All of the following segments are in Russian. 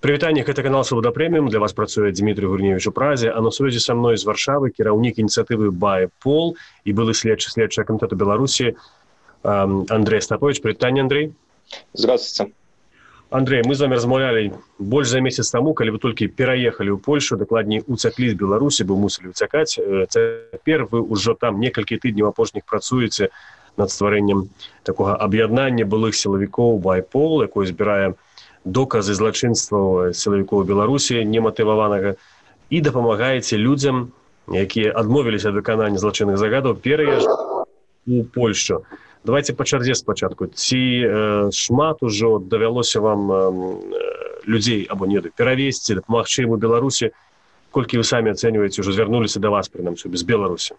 Прывітанне, гэта канал Свабода Прэміум. Для вас працуе Дмітрый Гурневіч у Празе, а на сувязі са мной з Варшавы кіраўнік ініцыятывы BayPol і былы следчага камітэта Беларусі Андрей Остапович. Прывітанне, Андрей. Здравствуйте. Андрей, мы з вами размаўлялі больш за месяц таму, калі вы толькі пераехалі ў Польшу, дакладней уцяклі з Беларусі, бо мусілі уцякаць. Цяпер вы ўжо там некалькі тыдняў апошніх працуеце над стварэннем такога аб'яднання былых сілавікоў BayPol, якое збірае доказы злачынстваў сілавікоў Беларусі нематываванага і дапамагаеце людзям, якія адмовіліся ад выканання злачынных загадаў, пераязджаць у Польшу. Давайте па чарзе спачатку. Ці шмат ужо давялося вам людзей або не перавесці, дапамагчы ім у Беларусі? Колькі вы самі ацэньваеце, ўжо звярнуліся да вас, прынамсі, без Беларусі?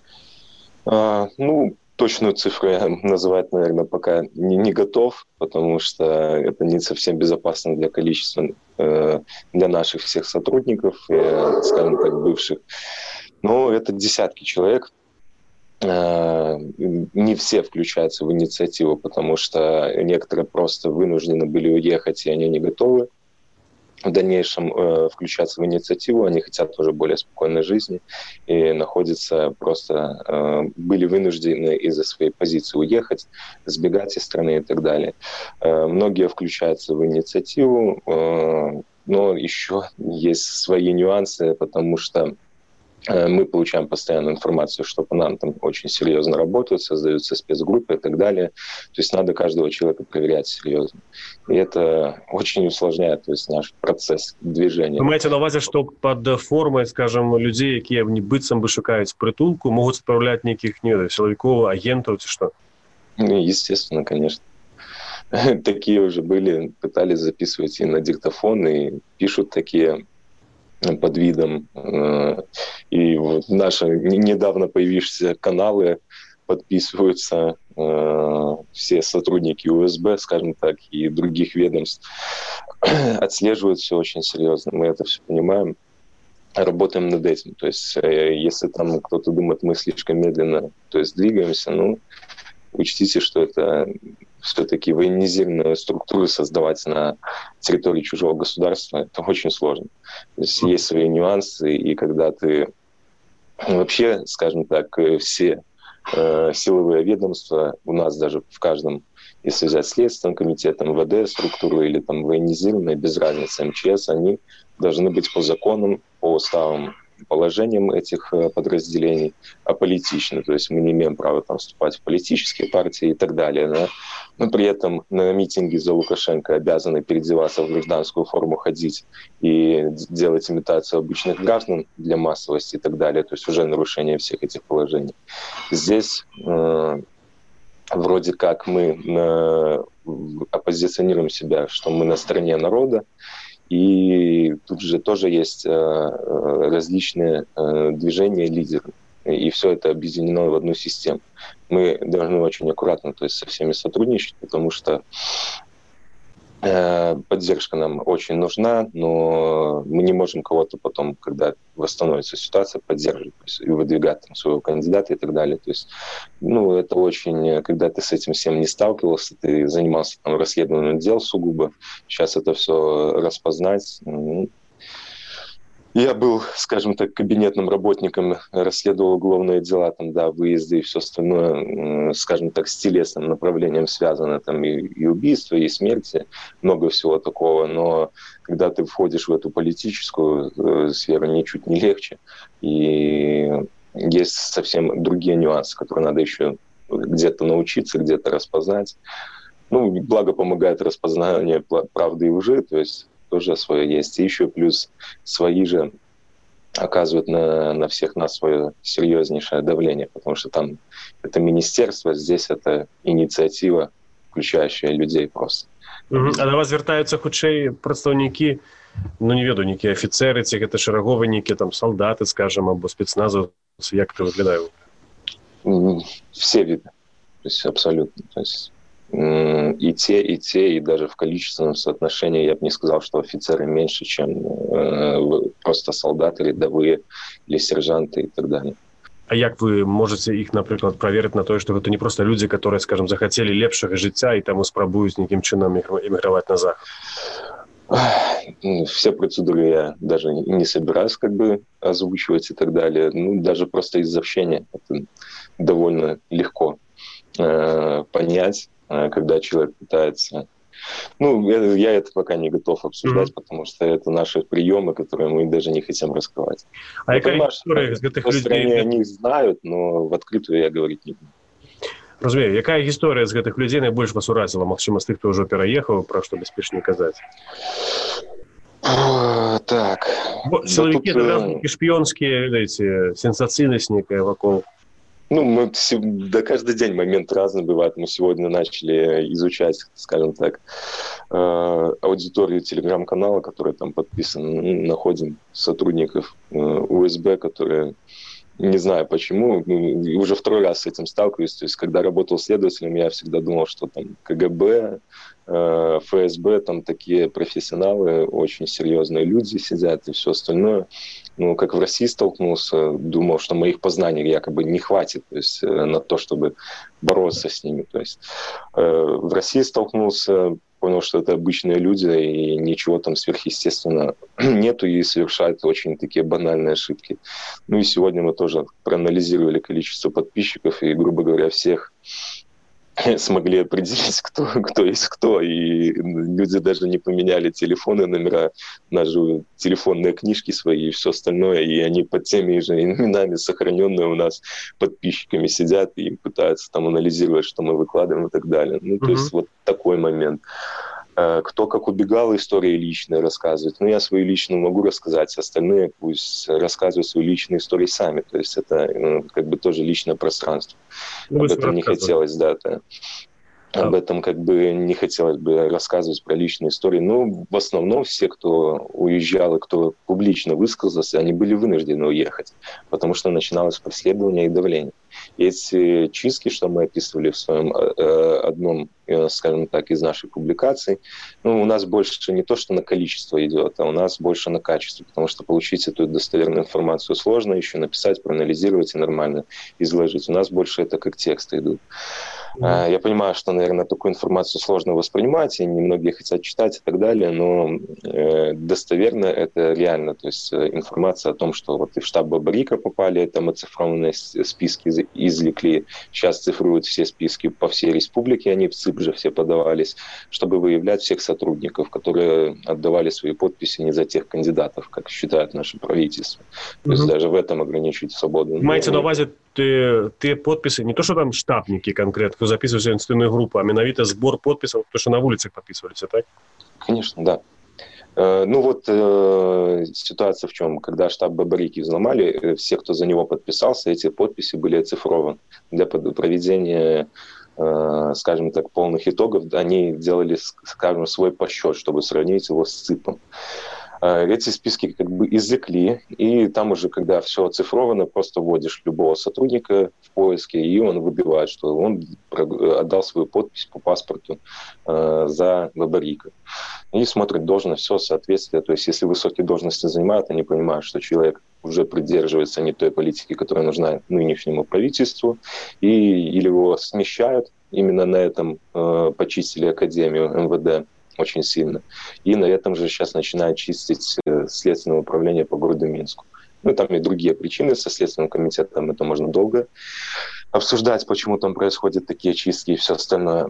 Точную цифру я называть, наверное, пока не готов, потому что это не совсем безопасно для количества, для наших всех сотрудников, скажем так, бывших. Но это десятки человек. Не все включаются в инициативу, потому что некоторые просто вынуждены были уехать, и они не готовы в дальнейшем включаться в инициативу. Они хотят тоже более спокойной жизни и находятся просто, были вынуждены из-за своей позиции уехать, сбегать из страны и так далее. Многие включаются в инициативу, но еще есть свои нюансы, потому что мы получаем постоянную информацию, что по нам там очень серьезно работают, создаются спецгруппы и так далее. То есть надо каждого человека проверять серьезно. И это очень усложняет, то есть, наш процесс движения. Вы маете на увазе, что под формой, скажем, людей, которые быццам бы шукаюць притулку, могут отправлять неких силовиков, агентов, что? Естественно, конечно. Такие уже были, пытались записывать и на диктофон, и пишут такие под видом. И вот наши недавно появившиеся каналы подписываются все сотрудники УСБ, скажем так, и других ведомств. Отслеживают все очень серьезно. Мы это все понимаем. Работаем над этим. То есть, если там кто-то думает, мы слишком медленно, то есть двигаемся, учтите, что это все-таки военизированные структуры создавать на территории чужого государства, это очень сложно. То есть свои нюансы, и когда ты вообще, скажем так, все силовые ведомства у нас даже в каждом, если взять Следственный комитет, МВД структуру или там военизированные, без разницы, МЧС, они должны быть по законам, по уставам, положением этих подразделений аполитичны. То есть мы не имеем права там вступать в политические партии и так далее. Да? Но при этом на митинги за Лукашенко обязаны переодеваться в гражданскую форму, ходить и делать имитацию обычных граждан для массовости и так далее. То есть уже нарушение всех этих положений. Здесь вроде как мы оппозиционируем себя, что мы на стороне народа. И тут же тоже есть различные движения лидеров. И все это объединено в одну систему. Мы должны очень аккуратно, то есть, со всеми сотрудничать, потому что поддержка нам очень нужна, но мы не можем кого-то потом, когда восстановится ситуация, поддерживать, то есть, и выдвигать там своего кандидата и так далее. То есть, это очень, когда ты с этим всем не сталкивался, ты занимался там расследованием дел сугубо, сейчас это все распознать. Я был, скажем так, кабинетным работником, расследовал уголовные дела, там, да, выезды и все остальное, скажем так, с телесным направлением связано, там, и убийства, и смерти, много всего такого, но когда ты входишь в эту политическую сферу, ничуть не легче, и есть совсем другие нюансы, которые надо еще где-то научиться, где-то распознать. Благо помогает распознание правды и лжи, то есть тоже свое есть. И еще плюс свои же оказывают на всех нас свое серьезнейшее давление, потому что там это министерство, здесь это инициатива, включающая людей просто. А до вас звертаюцца хутчэй прадстаўнікі, не ведаю, некія афіцеры, ці гэта шараговыя некія там салдаты, скажем, або спецназаўцы, як это выглядае? Все виды, то есть абсолютно. То есть и те, и даже в количественном соотношении я бы не сказал, что офицеры меньше, чем просто солдаты, рядовые или сержанты и так далее. А як вы можете іх, напрыклад, праверыць на тое, што гэта не проста людзі, которые, скажем, захацелі лепшага жыцця і таму спрабуюць нейкім чынам эміграваць на захад? Все процедуры я даже не собираюсь как бы озвучивать и так далее. Ну, даже просто из общения это довольно легко понять, когда человек пытается... Ну, я это пока не готов обсуждать, потому что это наши приемы, которые мы даже не хотим раскрывать. А Я яка понимаю, что історія з гэтых в стране людей? они знают, но в открытую я говорить не буду. Разумею, якая гісторыя з гэтых людзей найбольш вас уразіла? Магчыма, з тых, хто ўжо пераехаў, пра што бяспечней казаць? Так. Бо силовики, это разведки шпионские, эти, сенсацийность некая вокруг. Ну, да каждый день момент разный бывает. Мы сегодня начали изучать, скажем так, аудиторию телеграм-канала, который там подписан. Находим сотрудников УСБ, которые, не знаю почему, уже второй раз с этим сталкиваюсь. То есть, когда работал следователем, я всегда думал, что там КГБ, ФСБ, там такие профессионалы, очень серьезные люди сидят и все остальное. Ну, как в России столкнулся, думал, что моих познаний якобы не хватит, то есть на то, чтобы бороться с ними. То есть в России столкнулся, понял, что это обычные люди, и ничего там сверхъестественного нету, и совершают очень такие банальные ошибки. Ну и сегодня мы тоже проанализировали количество подписчиков, и, грубо говоря, всех смогли определить, кто есть кто, и люди даже не поменяли телефоны, номера, даже телефонные книжки свои и все остальное, и они под теми же именами, сохраненные у нас подписчиками, сидят и пытаются там анализировать, что мы выкладываем и так далее. Ну, то есть вот такой момент. Кто как убегал, истории личные рассказывает. Ну, я свою личную могу рассказать, остальные пусть рассказывают свои личные истории сами. То есть это как бы тоже личное пространство. Об этом не хотелось, да. Об этом как бы не хотелось бы рассказывать про личные истории. Но в основном все, кто уезжал и кто публично высказался, они были вынуждены уехать, потому что начиналось преследование и давление. И эти чистки, что мы описывали в своем одном, скажем так, из наших публикаций, ну, у нас больше не то, что на количество идет, а у нас больше на качество, потому что получить эту достоверную информацию сложно, еще написать, проанализировать и нормально изложить. У нас больше это как тексты идут. Я понимаю, что, наверное, такую информацию сложно воспринимать, и немногие хотят читать и так далее, но достоверно это реально. То есть информация о том, что вот и в штаб Бабарика попали, там оцифрованные списки извлекли, сейчас цифруют все списки по всей республике, они в ЦИП же все подавались, чтобы выявлять всех сотрудников, которые отдавали свои подписи не за тех кандидатов, как считает наше правительство. То есть даже в этом ограничить свободу. Маете на увазе те подписы, не то, что там штабники конкретно, кто записывается в инициативную группу, а менавіта сбор подписов, то, что на улицах подписывались, так? Конечно, да. Ну вот ситуация в чем? Когда штаб Бабарики взломали, все, кто за него подписался, эти подписи были оцифрованы. Для проведения, скажем так, полных итогов, они делали, скажем, свой подсчет, чтобы сравнить его с ЦИПом. Эти списки как бы извлекли, и там уже, когда все оцифровано, просто вводишь любого сотрудника в поиске, и он выбивает, что он отдал свою подпись по паспорту за Бабарика. И смотрит должность, все соответствие. То есть если высокие должности занимают, они понимают, что человек уже придерживается не той политики, которая нужна нынешнему правительству, или его смещают. Именно на этом почистили Академию МВД очень сильно. И на этом же сейчас начинают чистить Следственное управление по городу Минску. Ну, там и другие причины со Следственным комитетом. Это можно долго обсуждать, почему там происходят такие чистки и все остальное.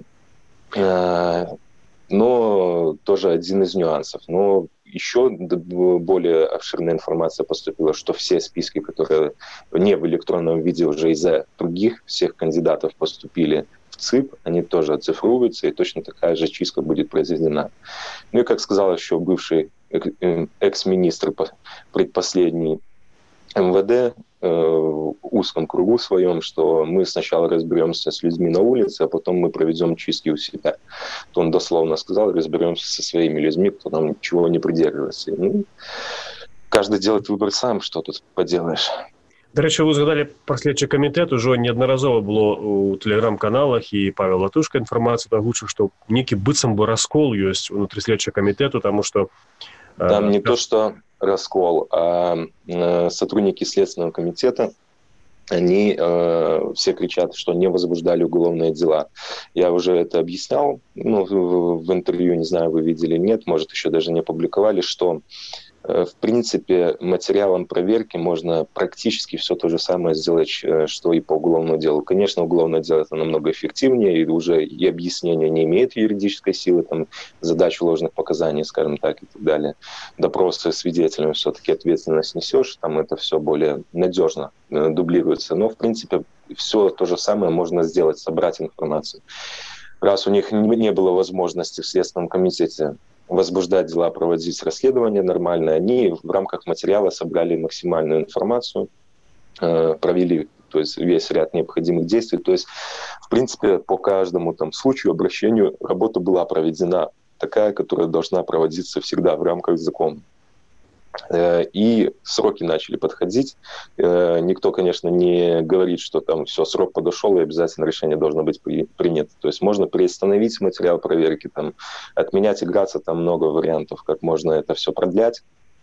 Но тоже один из нюансов. Но еще более обширная информация поступила, что все списки, которые не в электронном виде уже из-за других всех кандидатов поступили в ЦИП, они тоже оцифруются, и точно такая же чистка будет произведена. Ну и, как сказал еще бывший экс-министр предпоследний МВД в узком кругу своем, что мы сначала разберемся с людьми на улице, а потом мы проведем чистки у себя. То он дословно сказал, разберемся со своими людьми, кто там ничего не придерживается. Ну, каждый делает выбор сам, что тут поделаешь. До речі, ви згадали про слідчий комітет, уже неодноразово було у телеграм-каналах, і Павел Латушко інформацію озвучив, що некий быццам бы раскол есть внутри слідчого комитета, потому что... Там не то, что раскол, а сотрудники Следственного комитета они все кричат, что не возбуждали уголовные дела. Я уже это объяснял, ну, в интервью, не знаю, вы видели, нет, может, еще даже не опубликовали, что в принципе, материалом проверки можно практически все то же самое сделать, что и по уголовному делу. Конечно, уголовное дело это намного эффективнее, и уже и объяснение не имеет юридической силы, там, задачу ложных показаний, скажем так, и так далее. Допросы свидетелями все-таки ответственность несешь, там это все более надежно дублируется. Но, в принципе, все то же самое можно сделать, собрать информацию. Раз у них не было возможности в Следственном комитете возбуждать дела, проводить расследование нормально, они в рамках материала собрали максимальную информацию, провели, то есть весь ряд необходимых действий. То есть, в принципе, по каждому там случаю, обращению работа была проведена такая, которая должна проводиться всегда в рамках закона. И сроки начали подходить. Никто, конечно, не говорит, что там все, срок подошел, и обязательно решение должно быть принято. То есть можно приостановить материал проверки, там, отменять, играться, там много вариантов, как можно это все продлять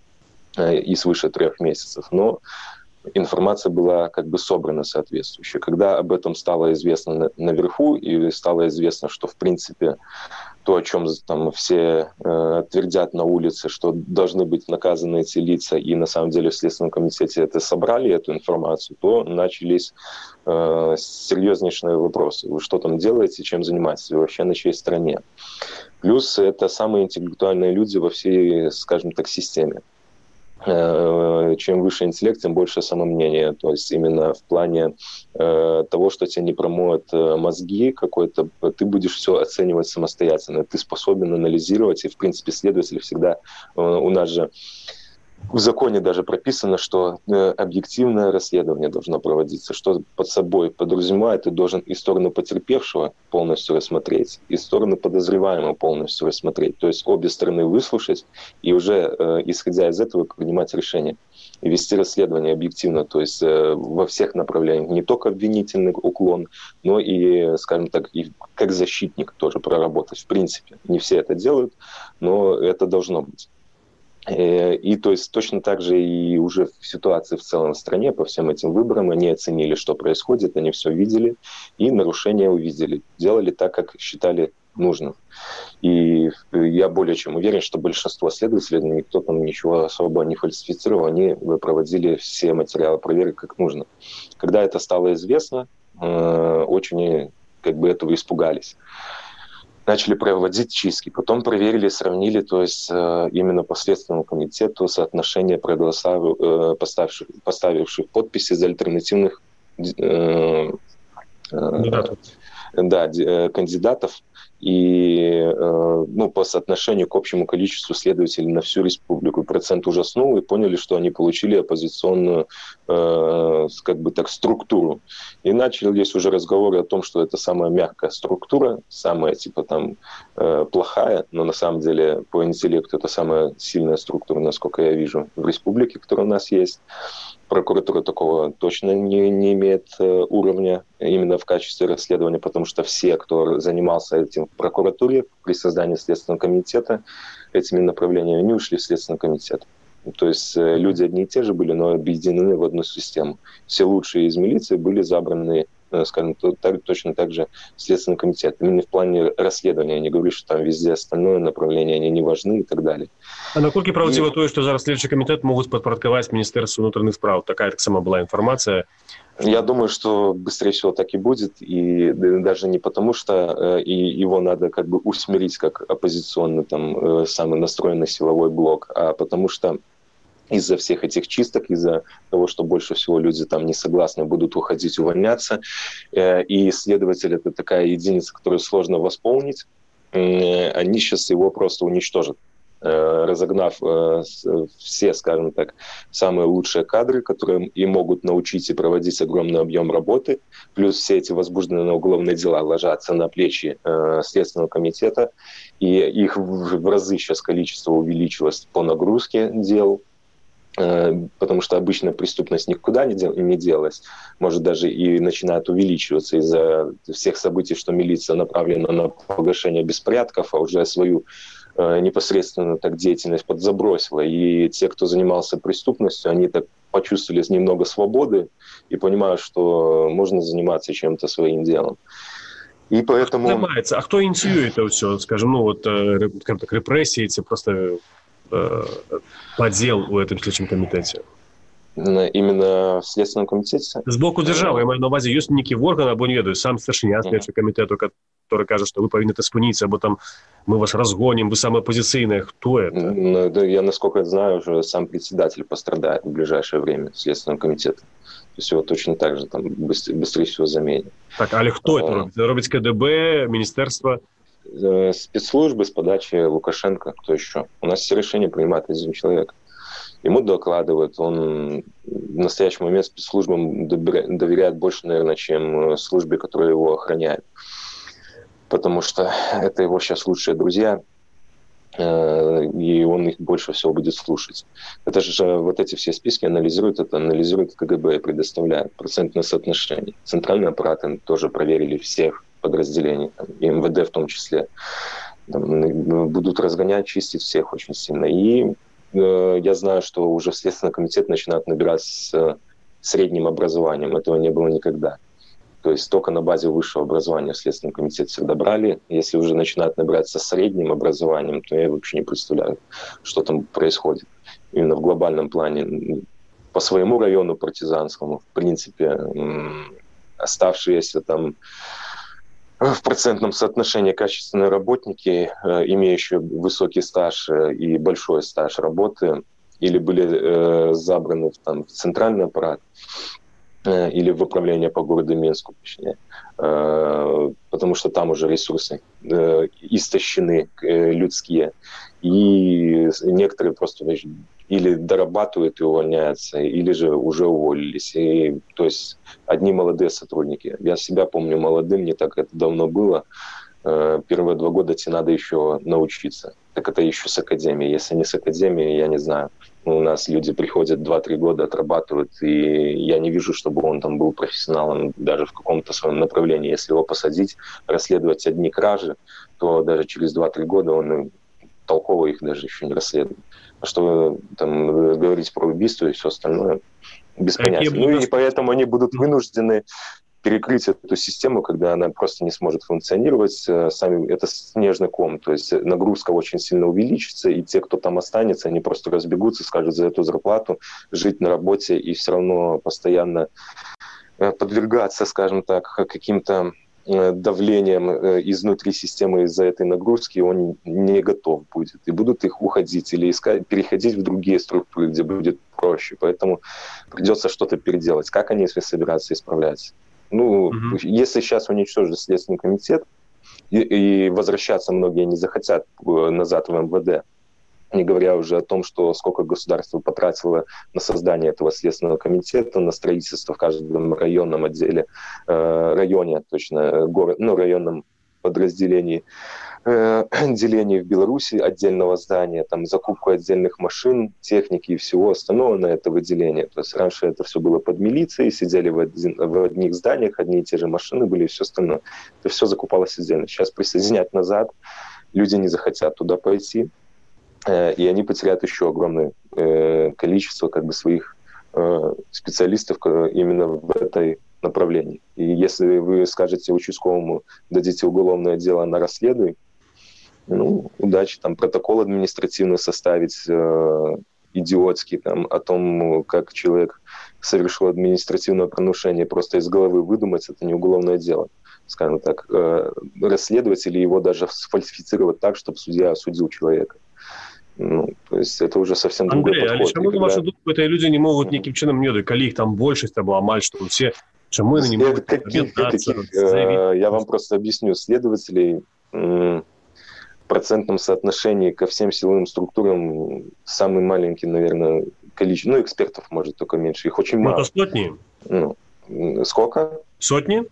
и свыше 3 месяцев. Но информация была как бы собрана соответствующая. Когда об этом стало известно наверху, и стало известно, что, в принципе, то, о чем там все твердят на улице, что должны быть наказаны эти лица, и на самом деле в Следственном комитете это собрали, эту информацию, то начались серьезнейшие вопросы. Вы что там делаете, чем занимаетесь, вы вообще на чьей стороне? Плюс это самые интеллектуальные люди во всей, скажем так, системе. Чем выше интеллект, тем больше самомнение. То есть именно в плане того, что тебе не промоют мозги какой-то, ты будешь все оценивать самостоятельно. Ты способен анализировать, и, в принципе, следователь всегда... У нас же в законе даже прописано, что объективное расследование должно проводиться. Что под собой подразумевает, ты должен и сторону потерпевшего полностью рассмотреть, и сторону подозреваемого полностью рассмотреть. То есть обе стороны выслушать и уже, исходя из этого, принимать решение. И вести расследование объективно, то есть во всех направлениях. Не только обвинительный уклон, но и, скажем так, и как защитник тоже проработать. В принципе, не все это делают, но это должно быть. И то есть точно так же и уже в ситуации в целом в стране по всем этим выборам они оценили, что происходит, они все видели и нарушения увидели, делали так, как считали нужным. И я более чем уверен, что большинство следователей, никто там ничего особо не фальсифицировал, они проводили все материалы проверки как нужно. Когда это стало известно, очень как бы этого испугались. Начали проводить чистки. Потом проверили, сравнили, то есть именно по Следственному комитету соотношение поставивших подписи за альтернативных кандидатов. И по соотношению к общему количеству следователей на всю республику процент ужаснул, и поняли, что они получили оппозиционную структуру. И начались уже разговоры о том, что это самая мягкая структура, самая плохая, но на самом деле по интеллекту это самая сильная структура, насколько я вижу, в республике, которая у нас есть. Прокуратура такого точно не имеет уровня именно в качестве расследования, потому что все, кто занимался этим в прокуратуре при создании Следственного комитета, этими направлениями, они ушли в Следственный комитет. То есть люди одни и те же были, но объединены в одну систему. Все лучшие из милиции были забраны, скажем, точно так же в Следственный комитет. Именно в плане расследования. Я не говорю, что там везде остальное направление, они не важны и так далее. А наколькі правдиво то, что зараз следчий комитет могут подпорядковать Министерству внутренних справ? Такая так сама была информация. Я думаю, что быстрее всего так и будет, и даже не потому, что его надо как бы усмирить как оппозиционный, там, самый настроенный силовой блок, а потому что из-за всех этих чисток, из-за того, что больше всего люди там не согласны, будут уходить, увольняться, и следователь — это такая единица, которую сложно восполнить, они сейчас его просто уничтожат, разогнав все, скажем так, самые лучшие кадры, которые и могут научить и проводить огромный объем работы, плюс все эти возбужденные уголовные дела ложатся на плечи Следственного комитета, и их в разы сейчас количество увеличилось по нагрузке дел, потому что обычно преступность никуда не делась, может даже и начинает увеличиваться из-за всех событий, что милиция направлена на погашение беспорядков, а уже свою непосредственно так деятельность подзабросила. И те, кто занимался преступностью, они так почувствовали немного свободы и понимают, что можно заниматься чем-то своим делом. И поэтому... А кто инициирует это все, скажем, скажем так, репрессии, эти просто подел у этом следующем комитете? Именно в Следственном комитете? З боку держави, я маю на увазі, є некий орган або не ведаю, сам старшиня Следственного комитета, который каже, что вы повинны спиниться, або там мы вас разгоним, вы самые оппозиционные. Кто это? Я, насколько знаю, уже сам председатель пострадает в ближайшее время Следственного комитета. То есть его точно так же там быстрее всего заменят. Так, але хто это робить? Робить КДБ, министерство? Спецслужбы с подачи Лукашенко, кто еще? У нас все решения принимает один человек. Ему докладывают, он в настоящий момент спецслужбам доверяет больше, наверное, чем службе, которая его охраняет. Потому что это его сейчас лучшие друзья, и он их больше всего будет слушать. Это же вот эти все списки анализирует КГБ и предоставляет процентное соотношение. Центральные аппараты тоже проверили всех подразделений, и МВД в том числе. Будут разгонять, чистить всех очень сильно. И я знаю, что уже в Следственный комитет начинают набирать с средним образованием. Этого не было никогда. То есть только на базе высшего образования в Следственном комитете всегда брали. Если уже начинают набирать со средним образованием, то я вообще не представляю, что там происходит. Именно в глобальном плане. По своему району партизанскому, в принципе, оставшиеся там в процентном соотношении качественные работники, имеющие высокий стаж и большой стаж работы, или были забраны в центральный аппарат, или в управление по городу Минску, точнее, потому что там уже ресурсы истощены людские, и некоторые просто или дорабатывают и увольняются, или же уже уволились. И, то есть одни молодые сотрудники. Я себя помню молодым, не так это давно было. Первые 2 года тебе надо еще научиться. Так это еще с академией. Если не с академией, я не знаю. У нас люди приходят 2-3 года, отрабатывают, и я не вижу, чтобы он там был профессионалом даже в каком-то своем направлении. Если его посадить, расследовать одни кражи, то даже через 2-3 года он толково их даже еще не расследует. А что там говорить про убийство и все остальное, без понятия. И поэтому они будут вынуждены перекрыть эту систему, когда она просто не сможет функционировать. Это снежный ком, то есть нагрузка очень сильно увеличится, и те, кто там останется, они просто разбегутся, скажут за эту зарплату, жить на работе и все равно постоянно подвергаться, скажем так, каким-то давлением изнутри системы из-за этой нагрузки, он не готов будет. И будут их уходить или искать, переходить в другие структуры, где будет проще. Поэтому придется что-то переделать. Как они собираются исправляться? Если сейчас уничтожить Следственный комитет, и возвращаться многие не захотят назад в МВД, не говоря уже о том, что сколько государство потратило на создание этого Следственного комитета, на строительство в каждом районном районе, районном подразделении, делении в Беларуси отдельного здания, там, закупку отдельных машин, техники и всего остального на это выделение. То есть раньше это все было под милицией, сидели в одних зданиях, одни и те же машины были и все остальное. Это все закупалось отдельно. Сейчас присоединять назад люди не захотят туда пойти, и они потеряют еще огромное количество своих специалистов именно в этой направлении. И если вы скажете участковому, дадите уголовное дело на расследуй, удачи, там протокол административный составить идиотский там, о том, как человек совершил административное правонарушение, просто из головы выдумать, это не уголовное дело. Скажем так, расследовать или его даже сфальсифицировать так, чтобы судья осудил человека. То есть это уже совсем другой подход. Андрей, а чому, на вашу думку, эти люди не можуть ніяким чином, коли їх там більшість або амаль, що всі, чому вони не можуть об'єднатися? Я вам просто объясню. Следователей в процентном соотношении ко всем силовым структурам самый маленький, наверное, количество. Экспертов, может, только меньше. Их очень мало. Это сотни? Сколько? Сотни?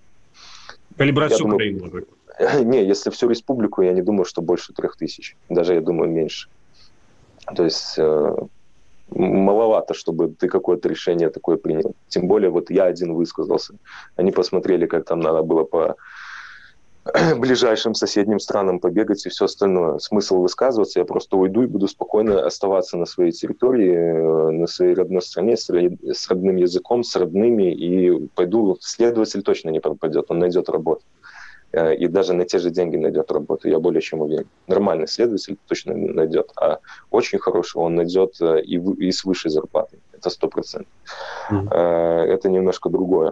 Или брать всю Украину? Не, если всю республику, я не думаю, что больше 3000. Даже, я думаю, меньше. То есть маловато, чтобы ты какое-то решение такое принял. Тем более, вот я один высказался. Они посмотрели, как там надо было ближайшим соседним странам побегать и все остальное. Смысл высказываться, я просто уйду и буду спокойно оставаться на своей территории, на своей родной стране, с родным языком, с родными, и пойду. Следователь точно не пропадет, он найдет работу. И даже на те же деньги найдет работу, я более чем уверен. Нормальный следователь точно найдет, а очень хороший он найдет и с высшей зарплатой. Это 100%. Это немножко другое.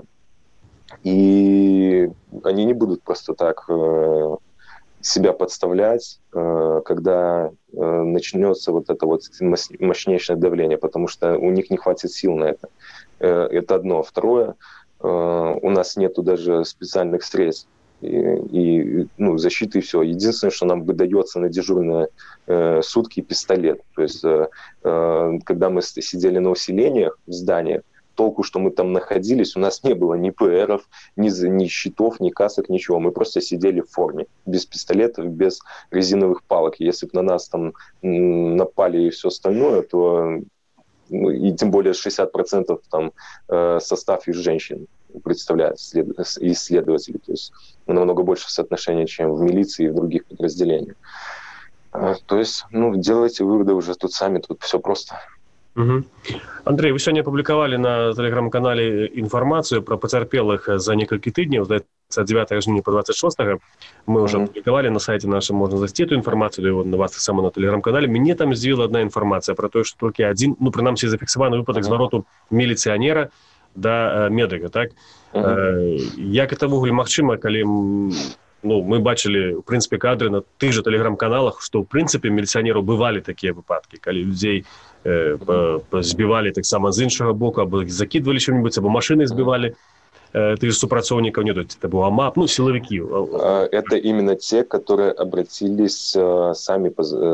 И они не будут просто так себя подставлять, когда начнется вот это вот мощнейшее давление, потому что у них не хватит сил на это. Это одно. Второе, у нас нету даже специальных средств и защиты, и все. Единственное, что нам выдается на дежурные сутки, пистолет. То есть, когда мы сидели на усилениях в зданиях, толку, что мы там находились, у нас не было ни ПРов, ни щитов, ни касок, ничего. Мы просто сидели в форме, без пистолетов, без резиновых палок. Если бы на нас там напали и все остальное, то и тем более 60% там состав из женщин представляет исследователи. То есть намного больше соотношения, чем в милиции и в других подразделениях. То есть, делайте выводы уже тут сами, тут все просто. Угу. Андрей, вы сегодня опубликовали на телеграм-канале информацию про потерпелых за некалькі тыдняў, здаецца, ад 9 жніўня по 26. Мы уже опубликовали на сайте нашем, можно зайти эту информацию, на вас само на телеграм-канале. Мне там здзівіла одна информация про то, что только один, прынамсі зафіксаваны выпадак звароту міліцыянера да медыка, так? Як это ввогуле магчыма, калі мы бачили, в принципе, кадры на тых же телеграм-каналах, что, в принципе, міліцыянеру бывали такие выпадки, калі людей збивали так само з іншого боку, або закидывали что-нибудь, або машины сбивали. Ты же супрацоўнікаў не дать, это был АМАП, силовики. Это именно те, которые обратились сами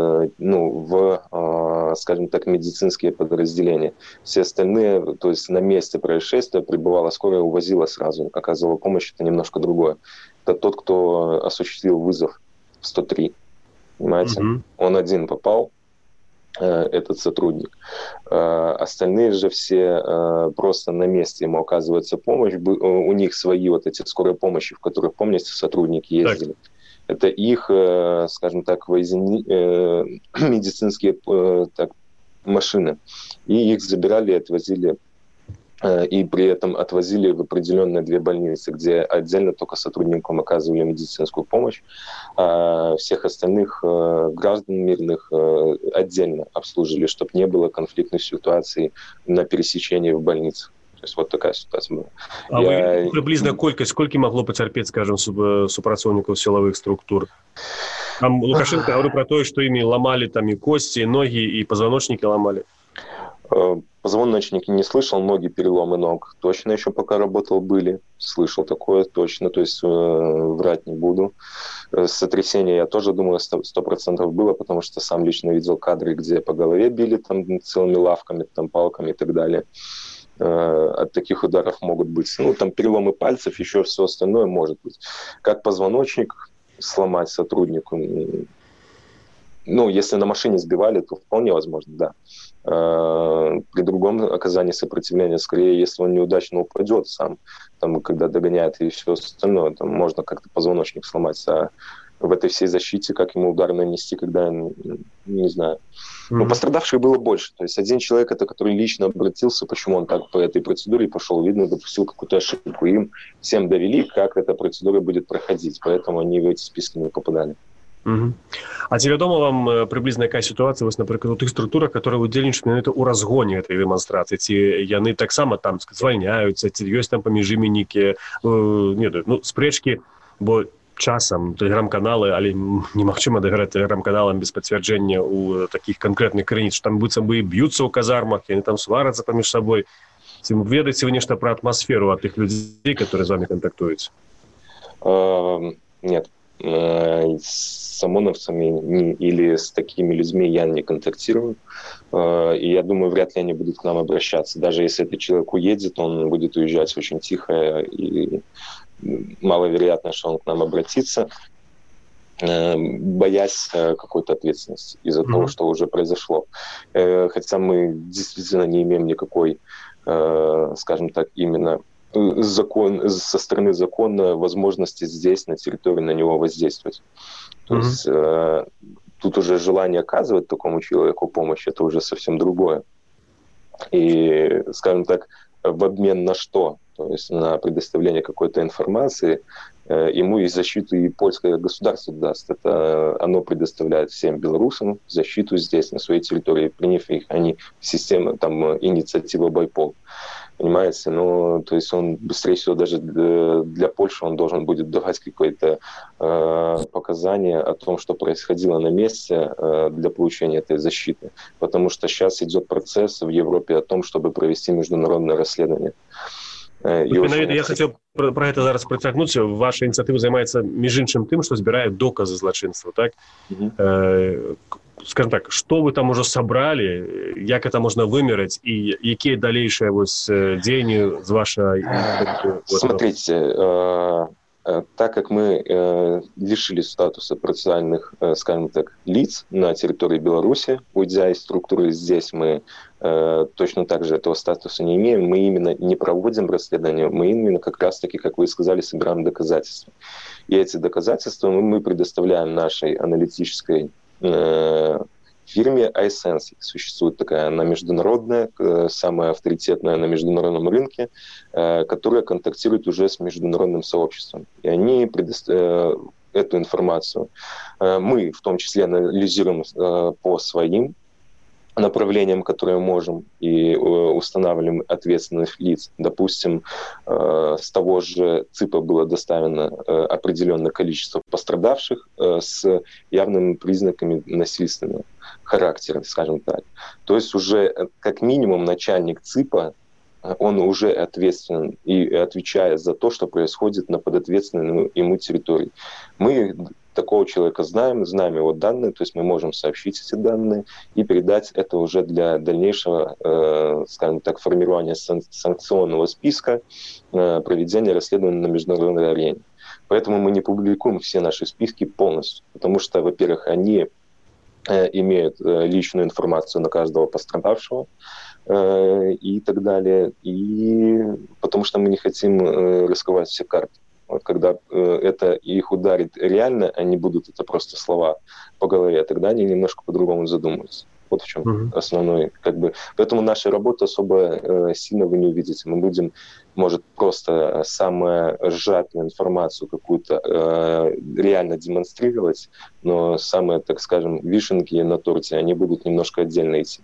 в, скажем так, медицинские подразделения. Все остальные, то есть на месте происшествия прибывала скорая, увозила сразу, оказывала помощь, это немножко другое. Это тот, кто осуществил вызов в 103, понимаете? Он один попал, этот сотрудник. Остальные же все просто на месте ему оказывается помощь. У них свои вот эти скорые помощи, в которых, помните, сотрудники ездили. Так. Это их, скажем так, медицинские машины. И их забирали и отвозили, и при этом отвозили в определенные 2 больницы, где отдельно только сотрудникам оказывали медицинскую помощь, а всех остальных граждан мирных отдельно обслуживали, чтобы не было конфликтных ситуаций на пересечении в больницах. То есть вот такая ситуация была. Вы приблизно сколько могло потерпеть, скажем, супрацоўнікаў силовых структур? Там Лукашенко говорил про то, что ими ломали там и кости, и ноги, и позвоночники ломали. Позвоночники не слышал, ноги, переломы ног точно еще пока работал были. Слышал такое точно, то есть врать не буду. Сотрясение, я тоже думаю, 100% было, потому что сам лично видел кадры, где по голове били там целыми лавками, там палками и так далее. От таких ударов могут быть. Там переломы пальцев, еще все остальное может быть. Как позвоночник сломать сотруднику? Если на машине сбивали, то вполне возможно, да. При другом оказании сопротивления, скорее, если он неудачно упадет сам, там, когда догоняет и все остальное, там можно как-то позвоночник сломать. А в этой всей защите, как ему удар нанести, когда, не знаю. Пострадавших было больше. То есть один человек, это который лично обратился, почему он так по этой процедуре пошел, видно, допустил какую-то ошибку. Им всем довели, как эта процедура будет проходить, поэтому они в эти списки не попадали. А ці вядома вам приблизна якая ситуация, вось, напрыклад, у тых структурах, которые удзельнічаюць менавіта ў разгоне этой дэманстрацыі, ці яны таксама там звальняюцца, ці ёсць там паміж імі нейкія спрэчкі, бо часам тэлеграм-каналы, але немагчыма давяраць тэлеграм-каналам без пацвярджэння ў такіх канкрэтных крыніц, што там быццам бы і б'юцца ў казармах, яны там сварацца паміж сабой. Ці ведаеце вы нешта пра атмасферу ад тых людзей, которые з вами контактуюць? Нет. С ОМОНовцами или с такими людьми я не контактирую. И я думаю, вряд ли они будут к нам обращаться. Даже если этот человек уедет, он будет уезжать очень тихо, и маловероятно, что он к нам обратится, боясь какой-то ответственности из-за того, что уже произошло. Хотя мы действительно не имеем никакой, скажем так, именно со стороны закона возможности здесь, на территории, на него воздействовать. То есть тут уже желание оказывать такому человеку помощь, это уже совсем другое. И, скажем так, в обмен на что? То есть на предоставление какой-то информации ему и защиту и польское государство даст. Это оно предоставляет всем белорусам защиту здесь, на своей территории, приняв их, они в систему, там, инициатива Байпол. Понимаете? Ну, то есть он, быстрее всего, даже для Польши он должен будет давать какое-то показания о том, что происходило на месте для получения этой защиты. Потому что сейчас идет процесс в Европе о том, чтобы провести международное расследование. Я хотів про це зараз притягнутися. Ваша ініціатива займається, між іншим, тим, що збирає докази злочинства, так? Скажем так, что вы там уже собрали, как это можно вымерить, и какие дальнейшие деяния с вашей... Смотрите, так как мы лишили статуса процессуальных, скажем так, лиц на территории Беларуси, уйдя из структуры, здесь мы точно так же этого статуса не имеем, мы именно не проводим расследование, мы именно как раз-таки, как вы сказали, собираем доказательства. И эти доказательства мы предоставляем нашей аналитической фирме iSense. Существует такая, она международная, самая авторитетная на международном рынке, которая контактирует уже с международным сообществом. И они предоставляют эту информацию. Мы в том числе анализируем по своим направлениям, которые можем, и устанавливаем ответственных лиц. Допустим, с того же ЦИПа было доставлено определенное количество пострадавших с явными признаками насильственного характера, скажем так. То есть уже как минимум начальник ЦИПа, он уже ответственен и отвечает за то, что происходит на подответственной ему территории. Мы такого человека знаем его данные, то есть мы можем сообщить эти данные и передать это уже для дальнейшего, скажем так, формирования санкционного списка, проведения расследования на международной арене. Поэтому мы не публикуем все наши списки полностью, потому что, во-первых, они имеют личную информацию на каждого пострадавшего и так далее, и потому что мы не хотим рисковать все карты. Вот когда это их ударит реально, они будут это просто слова по голове, тогда они немножко по-другому задумаются. Вот в чем основной, Поэтому наша работа особо сильно вы не увидите. Мы будем, может, просто самую сжатую информацию какую-то реально демонстрировать, но самые, так скажем, вишенки на торте, они будут немножко отдельно идти.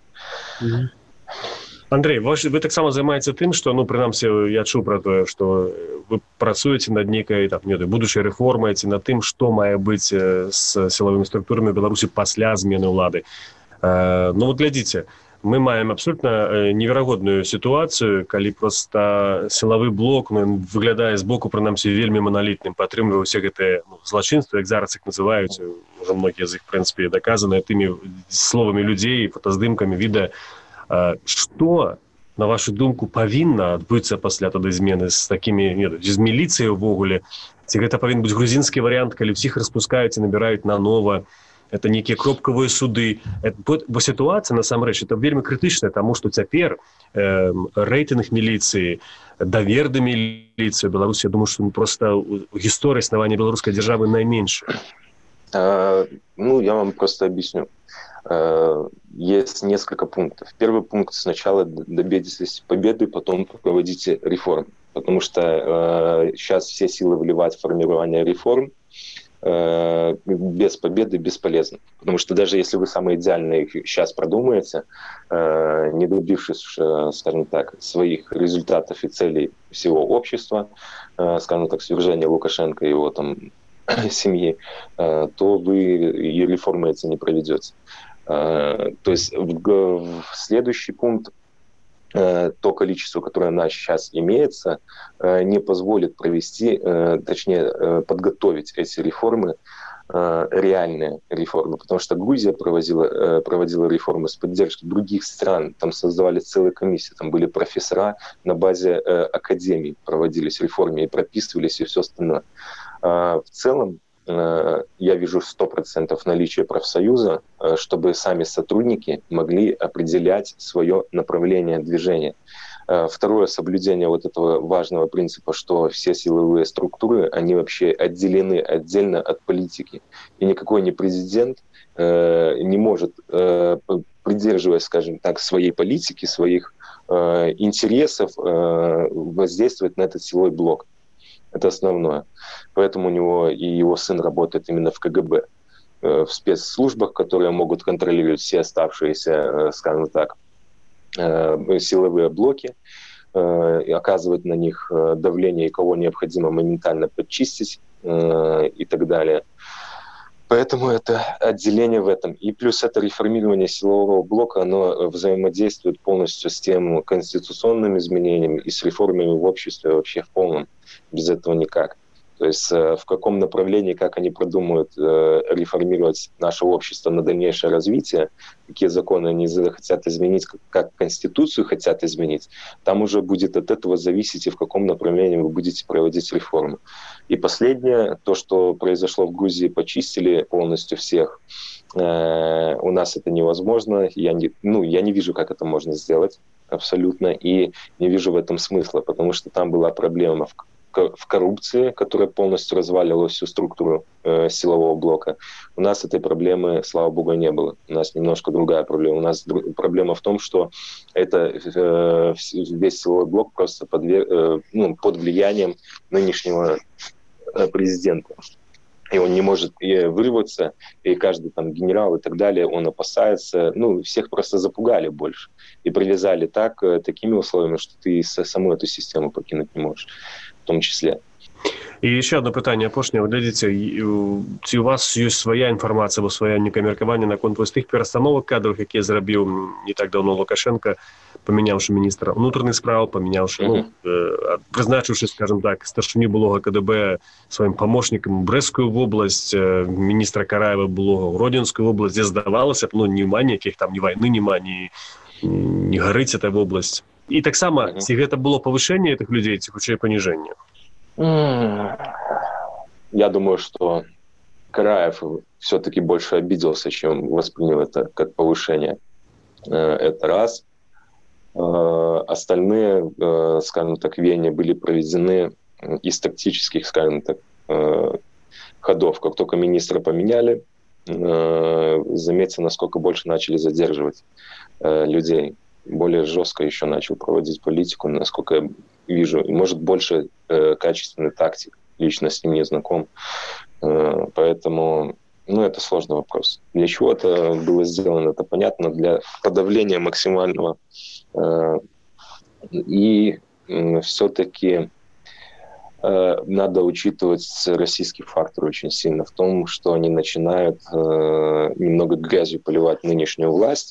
Андрей, вы так само займаетеся тым, што, прынамсі, я чуў пра тое, што вы працуеце над нейкай будучай рэформай, ці над тым, што мае быць з сілавымі структурамі Беларусі пасля змены ўлады. Глядзіце, мы маем абсолютна неверагодную сітуацыю, калі проста сілавы блок выглядае збоку, прынамсі, вельмі маналітным, падтрымлівае ўсе гэтыя злачынствы, як зараз іх называюць, ўжо многія з іх, в прынцыпе, даказаныя тымі словамі людзей, фотаздымкамі, відэа. Што, на вашу думку, павінна адбыцца пасля тады змены з такімі, з міліцыяй увогуле? Ці гэта павінен быць грузінскі варыянт, калі ўсіх распускаюць і набіраюць нанова? Это нейкія кропкавыя суды. Бо сітуацыя, насамрэч, это вельмі крытычная, таму што цяпер рэйтынг міліцыі, давер да міліцыі ў Беларусі, я думаю, што проста ў гісторыі існавання беларускай дзяржавы найменшы. Я вам просто объясню. Есть несколько пунктов. Первый пункт: сначала добейтесь победы, потом проводите реформы. Потому что сейчас все силы вливать в формирование реформ без победы бесполезно. Потому что даже если вы самые идеальные сейчас продумаете, не добившись, скажем так, своих результатов и целей всего общества, скажем так, свержения Лукашенко и его семьи, то вы и реформы эти не проведете. То есть в следующий пункт: то количество, которое у нас сейчас имеется, не позволит провести, точнее, подготовить эти реформы, реальные реформы. Потому что Грузия проводила реформы с поддержкой других стран. Там создавали целые комиссии, там были профессора на базе академий, проводились реформы и прописывались, и все остальное. В целом, я вижу 100% наличия профсоюза, чтобы сами сотрудники могли определять свое направление движения. Второе, соблюдение вот этого важного принципа, что все силовые структуры, они вообще отделены отдельно от политики. И никакой не президент не может, придерживаясь, скажем так, своей политики, своих интересов, воздействовать на этот силовой блок. Это основное. Поэтому у него и его сын работает именно в КГБ, в спецслужбах, которые могут контролировать все оставшиеся, скажем так, силовые блоки, и оказывать на них давление, и кого необходимо моментально подчистить и так далее. Поэтому это отделение в этом. И плюс это реформирование силового блока, оно взаимодействует полностью с тем конституционными изменениями и с реформами в обществе вообще в полном. Без этого никак. То есть в каком направлении, как они продумают реформировать наше общество на дальнейшее развитие, какие законы они хотят изменить, как Конституцию хотят изменить, там уже будет от этого зависеть, и в каком направлении вы будете проводить реформы. И последнее, то, что произошло в Грузии, почистили полностью всех. У нас это невозможно. Я не вижу, как это можно сделать абсолютно, и не вижу в этом смысла, потому что там была проблема в коррупции, которая полностью разваливала всю структуру силового блока. У нас этой проблемы, слава богу, не было. У нас немножко другая проблема. У нас проблема в том, что это весь силовой блок просто под влиянием нынешнего президента. И он не может вырваться, и каждый там генерал и так далее, он опасается. Всех просто запугали больше. И привязали такими условиями, что ты саму эту систему покинуть не можешь. В том числе. І ще одне питання апошнє. Глядзіце, ці у вас ёсць свая інфармацыя або свае меркаванне наконт тых перастановак кадраў, якія зрабіў не так даўно Лукашенко, памяняўшы міністра ўнутраных спраў, прызначыўшы, скажем так, старшыню былога КДБ сваім памочнікам Брэсцкую вобласць, міністра Караева былога Гродзенскую вобласць, дзе здавалася б, няма ніякіх там ні вайны, няма, не гарыць эта вобласць. І таксама, ці гэта было павышэнне гэтых людзей, ці хутчэй паніжэнне? Я думаю, что Караев все-таки больше обиделся, чем воспринял это как повышение. Это раз. Остальные, скажем так, веяния были проведены из тактических, скажем так, ходов. Как только министра поменяли, заметьте, насколько больше начали задерживать людей. Более жестко еще начал проводить политику, насколько я вижу. Может, больше качественный тактик. Лично с ним не знаком. Поэтому, это сложный вопрос. Для чего это было сделано, это понятно. Для подавления максимального. И все-таки надо учитывать российский фактор очень сильно в том, что они начинают немного грязью поливать нынешнюю власть,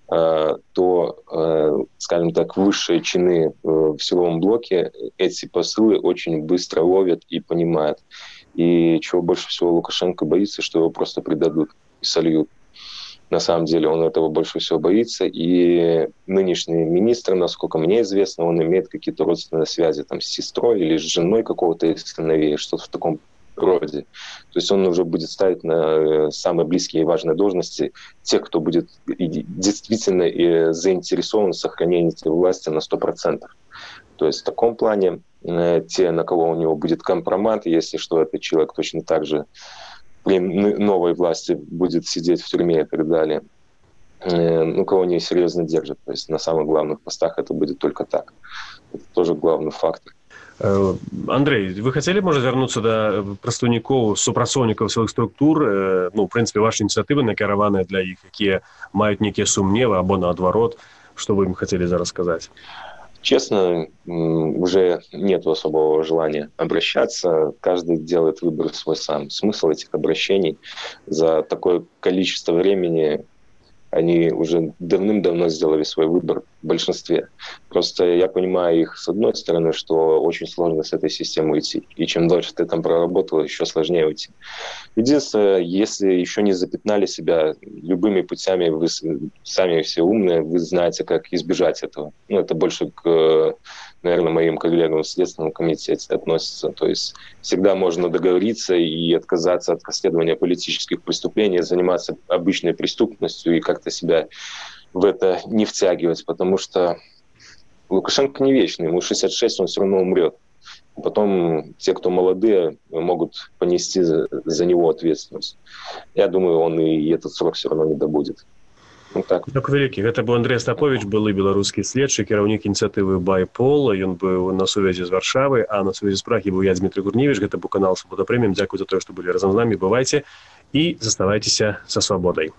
то, скажем так, высшие чины в силовом блоке эти посылы очень быстро ловят и понимают. И чего больше всего Лукашенко боится, что его просто предадут и сольют. На самом деле он этого больше всего боится. И нынешний министр, насколько мне известно, он имеет какие-то родственные связи там, с сестрой или с женой какого-то из сыновей, что-то в таком роде. То есть он уже будет ставить на самые близкие и важные должности тех, кто будет действительно заинтересован в сохранении этой власти на 100%. То есть в таком плане те, на кого у него будет компромат, если что, этот человек точно так же при новой власти будет сидеть в тюрьме и так далее, кого они серьезно держат. То есть на самых главных постах это будет только так. Это тоже главный фактор. Андрей, вы хотели, может, вернуться до прадстаўнікоў, супрацоўнікаў сілавых структур, в принципе, ваши инициативы накіраваныя для іх, якія маюць нейкія сумневы або наадварот, что вы им хотели зараз сказать? Честно, уже нет особого желания обращаться. Каждый делает выбор свой сам. Смысл этих обращений за такое количество времени они уже давным-давно сделали свой выбор в большинстве. Просто я понимаю их, с одной стороны, что очень сложно с этой системы уйти. И чем дольше ты там проработал, еще сложнее уйти. Единственное, если еще не запятнали себя любыми путями, вы сами все умные, вы знаете, как избежать этого. Это больше к, наверное, моим коллегам в Следственном комитете относится. То есть всегда можно договориться и отказаться от расследования политических преступлений, заниматься обычной преступностью и как-то себя в это не втягивать, потому что Лукашенко не вечный, ему 66, он все равно умрет. Потом те, кто молодые, могут понести за него ответственность. Я думаю, он и этот срок все равно не добудет. Ну, так. Вялікі. Гэта быў Андрэй Астаповіч, былы беларускі следчы, кіраўнік ініцыятывы «Байпол». Ён быў на сувязі з Варшавы, а на сувязі з Прагі быў я, Дмітрий Гурневич. Гэта быў канал «Свабода Прэміум». Дзякуй за тое, што былі разам з намі. Бывайце і заставайцеся са свабодай.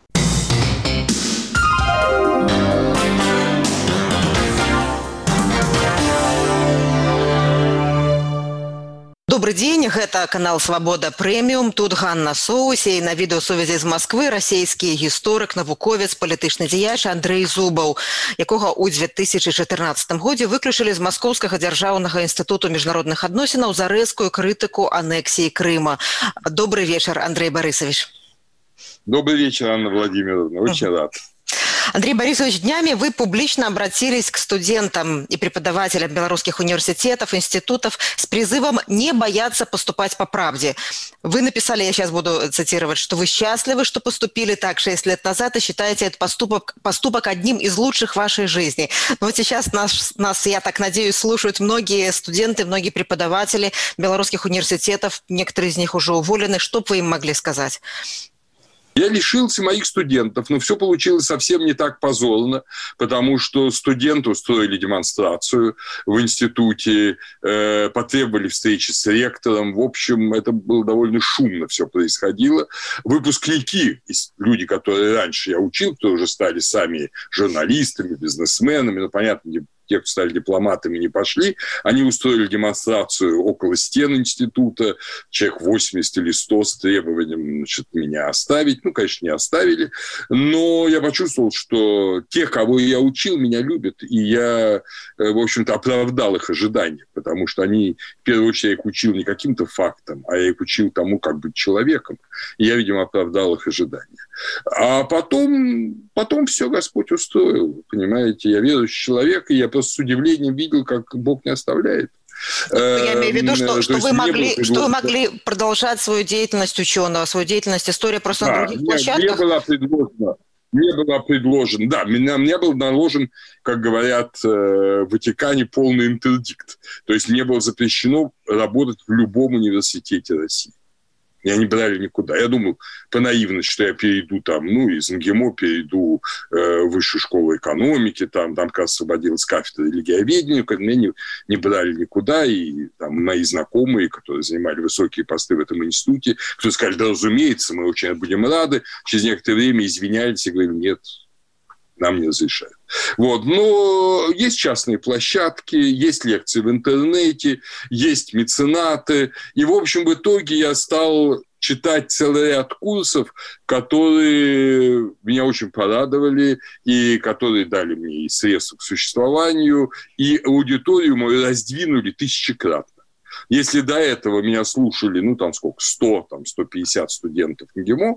Добрый день, гэта канал «Свабода Прэміум». Тут Ганна Соусе, і на відэасувязі з Москвы расійскі гісторык, навуковец, палітычны дзеяч Андрэй Зубаў, якога ў 2014 годзе выключылі з Маскоўскага дзяржаўнага інстытуту міжнародных адносінаў за рэзкую крытыку анексіі Крыма. Добрый вечер, Андрей Борисович. Добрый вечер, Анна Владимировна. Очень рад. Андрей Борисович, днями вы публично обратились к студентам и преподавателям белорусских университетов, институтов с призывом не бояться поступать по правде. Вы написали, я сейчас буду цитировать, что вы счастливы, что поступили так 6 лет назад и считаете этот поступок одним из лучших в вашей жизни. Но вот сейчас нас, я так надеюсь, слушают многие студенты, многие преподаватели белорусских университетов, некоторые из них уже уволены. Что бы вы им могли сказать? Я лишился моих студентов, но все получилось совсем не так позорно, потому что студенты устроили демонстрацию в институте, потребовали встречи с ректором. В общем, это было довольно шумно все происходило. Выпускники, люди, которые раньше я учил, кто уже стали сами журналистами, бизнесменами, ну, понятно, те, кто стали дипломатами, не пошли. Они устроили демонстрацию около стен института, человек 80 или 100 с требованием, значит, меня оставить. Ну, конечно, не оставили. Но я почувствовал, что тех, кого я учил, меня любят. И я, в общем-то, оправдал их ожидания. Потому что они, в первую очередь, я их учил не каким-то фактам, а я их учил тому, как быть человеком. И я, видимо, оправдал их ожидания. А потом все Господь устроил. Понимаете, я верующий человек, и я просто с удивлением видел, как Бог не оставляет. Я имею в виду, что вы могли продолжать свою деятельность ученого, свою деятельность истории просто на других площадках. Мне было предложено, да, мне был наложен, как говорят в Ватикане, полный интердикт. То есть мне было запрещено работать в любом университете России. Меня не брали никуда. Я думал по наивности, что я перейду там, ну, из МГИМО перейду в высшую школу экономики, там как раз освободилась кафедра религиоведения, меня не брали никуда, и там мои знакомые, которые занимали высокие посты в этом институте, кто сказали, да, разумеется, мы очень будем рады, через некоторое время извинялись и говорили, нет, нам не разрешают. Вот. Но есть частные площадки, есть лекции в интернете, есть меценаты. И, в общем, в итоге я стал читать целый ряд курсов, которые меня очень порадовали и которые дали мне и средства к существованию, и аудиторию мою раздвинули тысячекратно. Если до этого меня слушали, 100, 150 студентов МГИМО,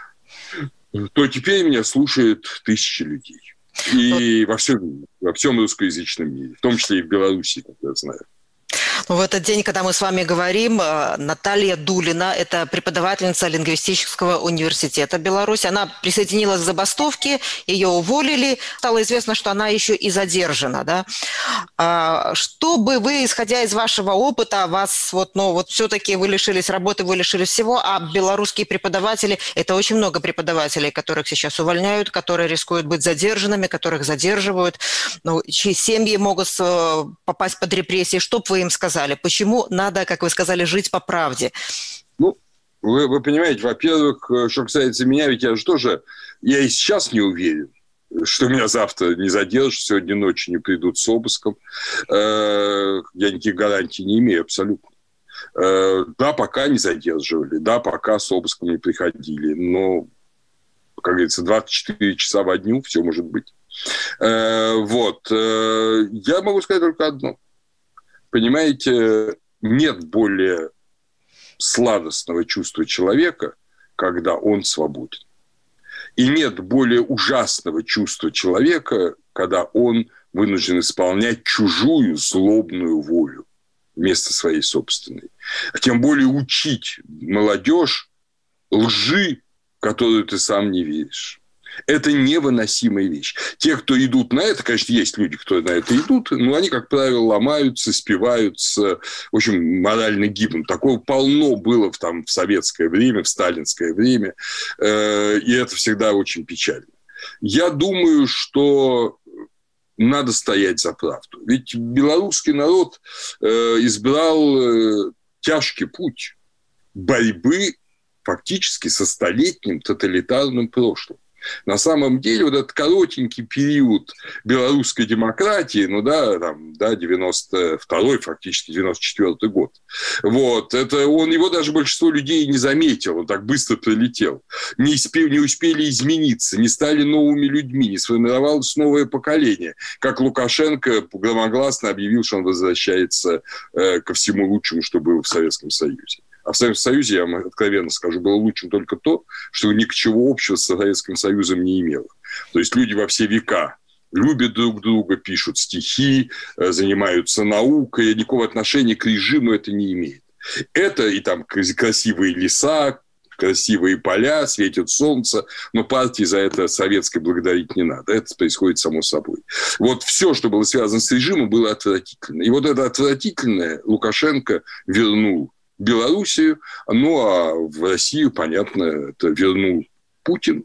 то теперь меня слушают тысячи людей. И во всем русскоязычном мире, в том числе и в Беларуси, как я знаю. В этот день, когда мы с вами говорим, Наталья Дулина, это преподавательница лингвистического университета Беларуси, она присоединилась к забастовке, ее уволили, стало известно, что она еще и задержана, да? Что бы вы, исходя из вашего опыта, вас все-таки вы лишились работы, вы лишились всего, а белорусские преподаватели, это очень много преподавателей, которых сейчас увольняют, которые рискуют быть задержанными, которых задерживают, чьи семьи могут попасть под репрессии, что бы вы им сказали? Почему надо, как вы сказали, жить по правде? Вы понимаете, во-первых, что касается меня, ведь я же тоже, я и сейчас не уверен, что меня завтра не задержат, сегодня ночью не придут с обыском. Я никаких гарантий не имею абсолютно. Да, пока не задерживали, да, пока с обыском не приходили, но, как говорится, 24 часа во дню все может быть. Я могу сказать только одно. Понимаете, нет более сладостного чувства человека, когда он свободен. И нет более ужасного чувства человека, когда он вынужден исполнять чужую злобную волю вместо своей собственной. А тем более учить молодежь лжи, которую ты сам не веришь. Это невыносимая вещь. Те, кто идут на это, конечно, есть люди, кто на это идут, но они, как правило, ломаются, спиваются, в общем, морально гибнут. Такого полно было в советское время, в сталинское время, и это всегда очень печально. Я думаю, что надо стоять за правду. Ведь белорусский народ избрал тяжкий путь борьбы фактически со столетним тоталитарным прошлым. На самом деле, вот этот коротенький период белорусской демократии, 92-й, фактически 94-й год, его даже большинство людей не заметило, он так быстро пролетел. Не успели измениться, не стали новыми людьми, не сформировалось новое поколение. Как Лукашенко громогласно объявил, что он возвращается ко всему лучшему, что было в Советском Союзе. А в Советском Союзе, я вам откровенно скажу, было лучшим только то, что ничего общего с Советским Союзом не имело. То есть люди во все века любят друг друга, пишут стихи, занимаются наукой, никакого отношения к режиму это не имеет. Это и там красивые леса, красивые поля, светит солнце, но партии за это советской благодарить не надо. Это происходит само собой. Вот все, что было связано с режимом, было отвратительно. И вот это отвратительное Лукашенко вернул Белоруссию, а в Россию, понятно, это вернул Путин,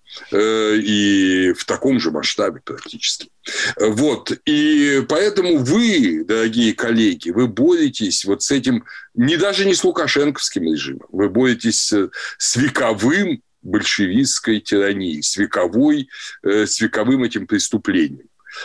и в таком же масштабе практически. И поэтому вы, дорогие коллеги, вы боретесь вот с этим, даже не с лукашенковским режимом, вы боретесь с вековым большевистской тиранией, с вековым этим преступлением.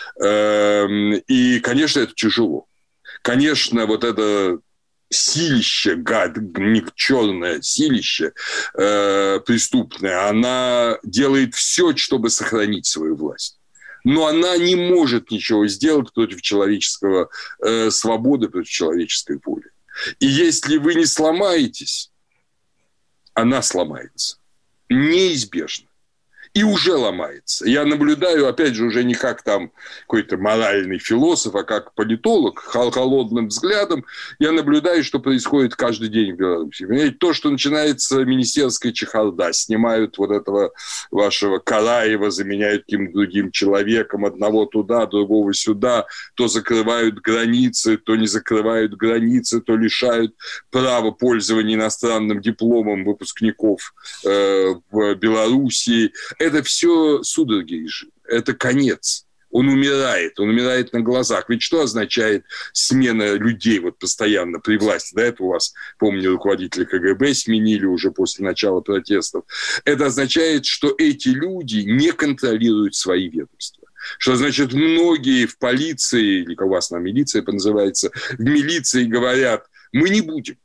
И, конечно, это тяжело. Конечно, вот это силище, черное силище преступное, она делает все, чтобы сохранить свою власть. Но она не может ничего сделать против человеческого свободы, против человеческой воли. И если вы не сломаетесь, она сломается. Неизбежно. И уже ломается. Я наблюдаю, опять же, уже не как там какой-то моральный философ, а как политолог, холодным взглядом, я наблюдаю, что происходит каждый день в Беларуси. Понимаете, то, что начинается министерская чехарда, снимают вот этого вашего Караева, заменяют каким-то другим человеком, одного туда, другого сюда, то закрывают границы, то не закрывают границы, то лишают права пользования иностранным дипломом выпускников в Белоруссии. Это все судороги режима, это конец. Он умирает на глазах. Ведь что означает смена людей постоянно при власти? До этого у вас, помню, руководителя КГБ сменили уже после начала протестов. Это означает, что эти люди не контролируют свои ведомства. Что значит, многие в полиции, или как у вас милиция называется, в милиции говорят, мы не будем.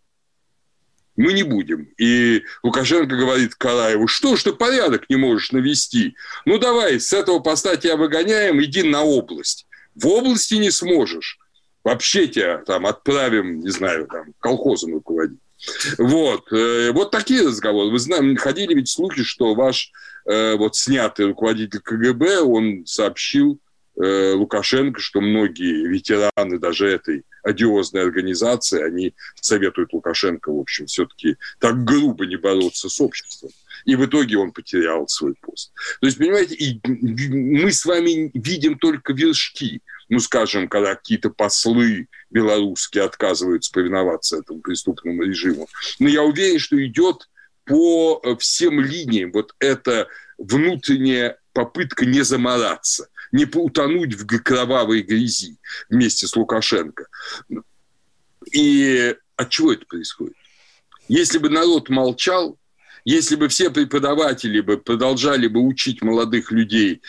И Лукашенко говорит Караеву, что ж ты порядок не можешь навести? Давай, с этого поста тебя выгоняем, иди на область. В области не сможешь. Вообще тебя отправим, не знаю, колхозом руководить. Вот такие разговоры. Вы знаете, ходили ведь слухи, что ваш снятый руководитель КГБ, он сообщил Лукашенко, что многие ветераны даже этой одиозной организации, они советуют Лукашенко, в общем, все-таки так грубо не бороться с обществом. И в итоге он потерял свой пост. То есть, понимаете, мы с вами видим только вершки. Скажем, когда какие-то послы белорусские отказываются повиноваться этому преступному режиму. Но я уверен, что идет по всем линиям эта внутренняя попытка не замораться, не утонуть в кровавой грязи вместе с Лукашенко. И от чего это происходит? Если бы народ молчал, если бы все преподаватели продолжали бы учить молодых людей,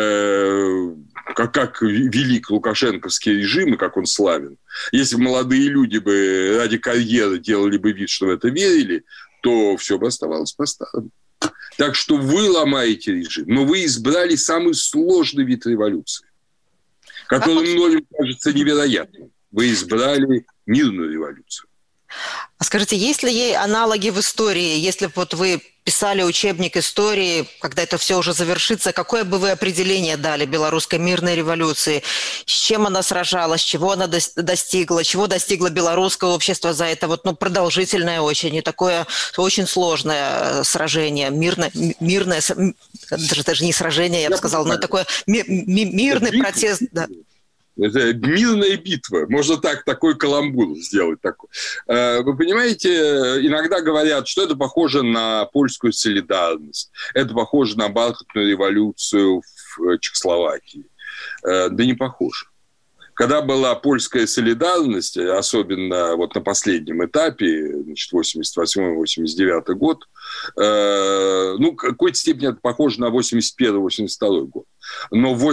как велик лукашенковский режим и как он славен, если бы молодые люди ради карьеры делали бы вид, что в это верили, то все бы оставалось по-старому. Так что вы ломаете режим, но вы избрали самый сложный вид революции, который многим кажется невероятным. Вы избрали мирную революцию. А скажите, есть ли ей аналоги в истории? Если бы вы писали учебник истории, когда это все уже завершится, какое бы вы определение дали белорусской мирной революции? С чем она сражалась, чего она достигла, чего достигло белорусское общество за это продолжительное очень и такое очень сложное сражение, мирное, даже не сражение, я бы сказала, но такой мирный протест. Да. Это мирная битва. Можно такой каламбур сделать. Такой. Вы понимаете, иногда говорят, что это похоже на польскую солидарность. Это похоже на бархатную революцию в Чехословакии. Да не похоже. Когда была польская солидарность, особенно на последнем этапе, 88-89 год, в какой-то степени это похоже на 81-82 год. Но в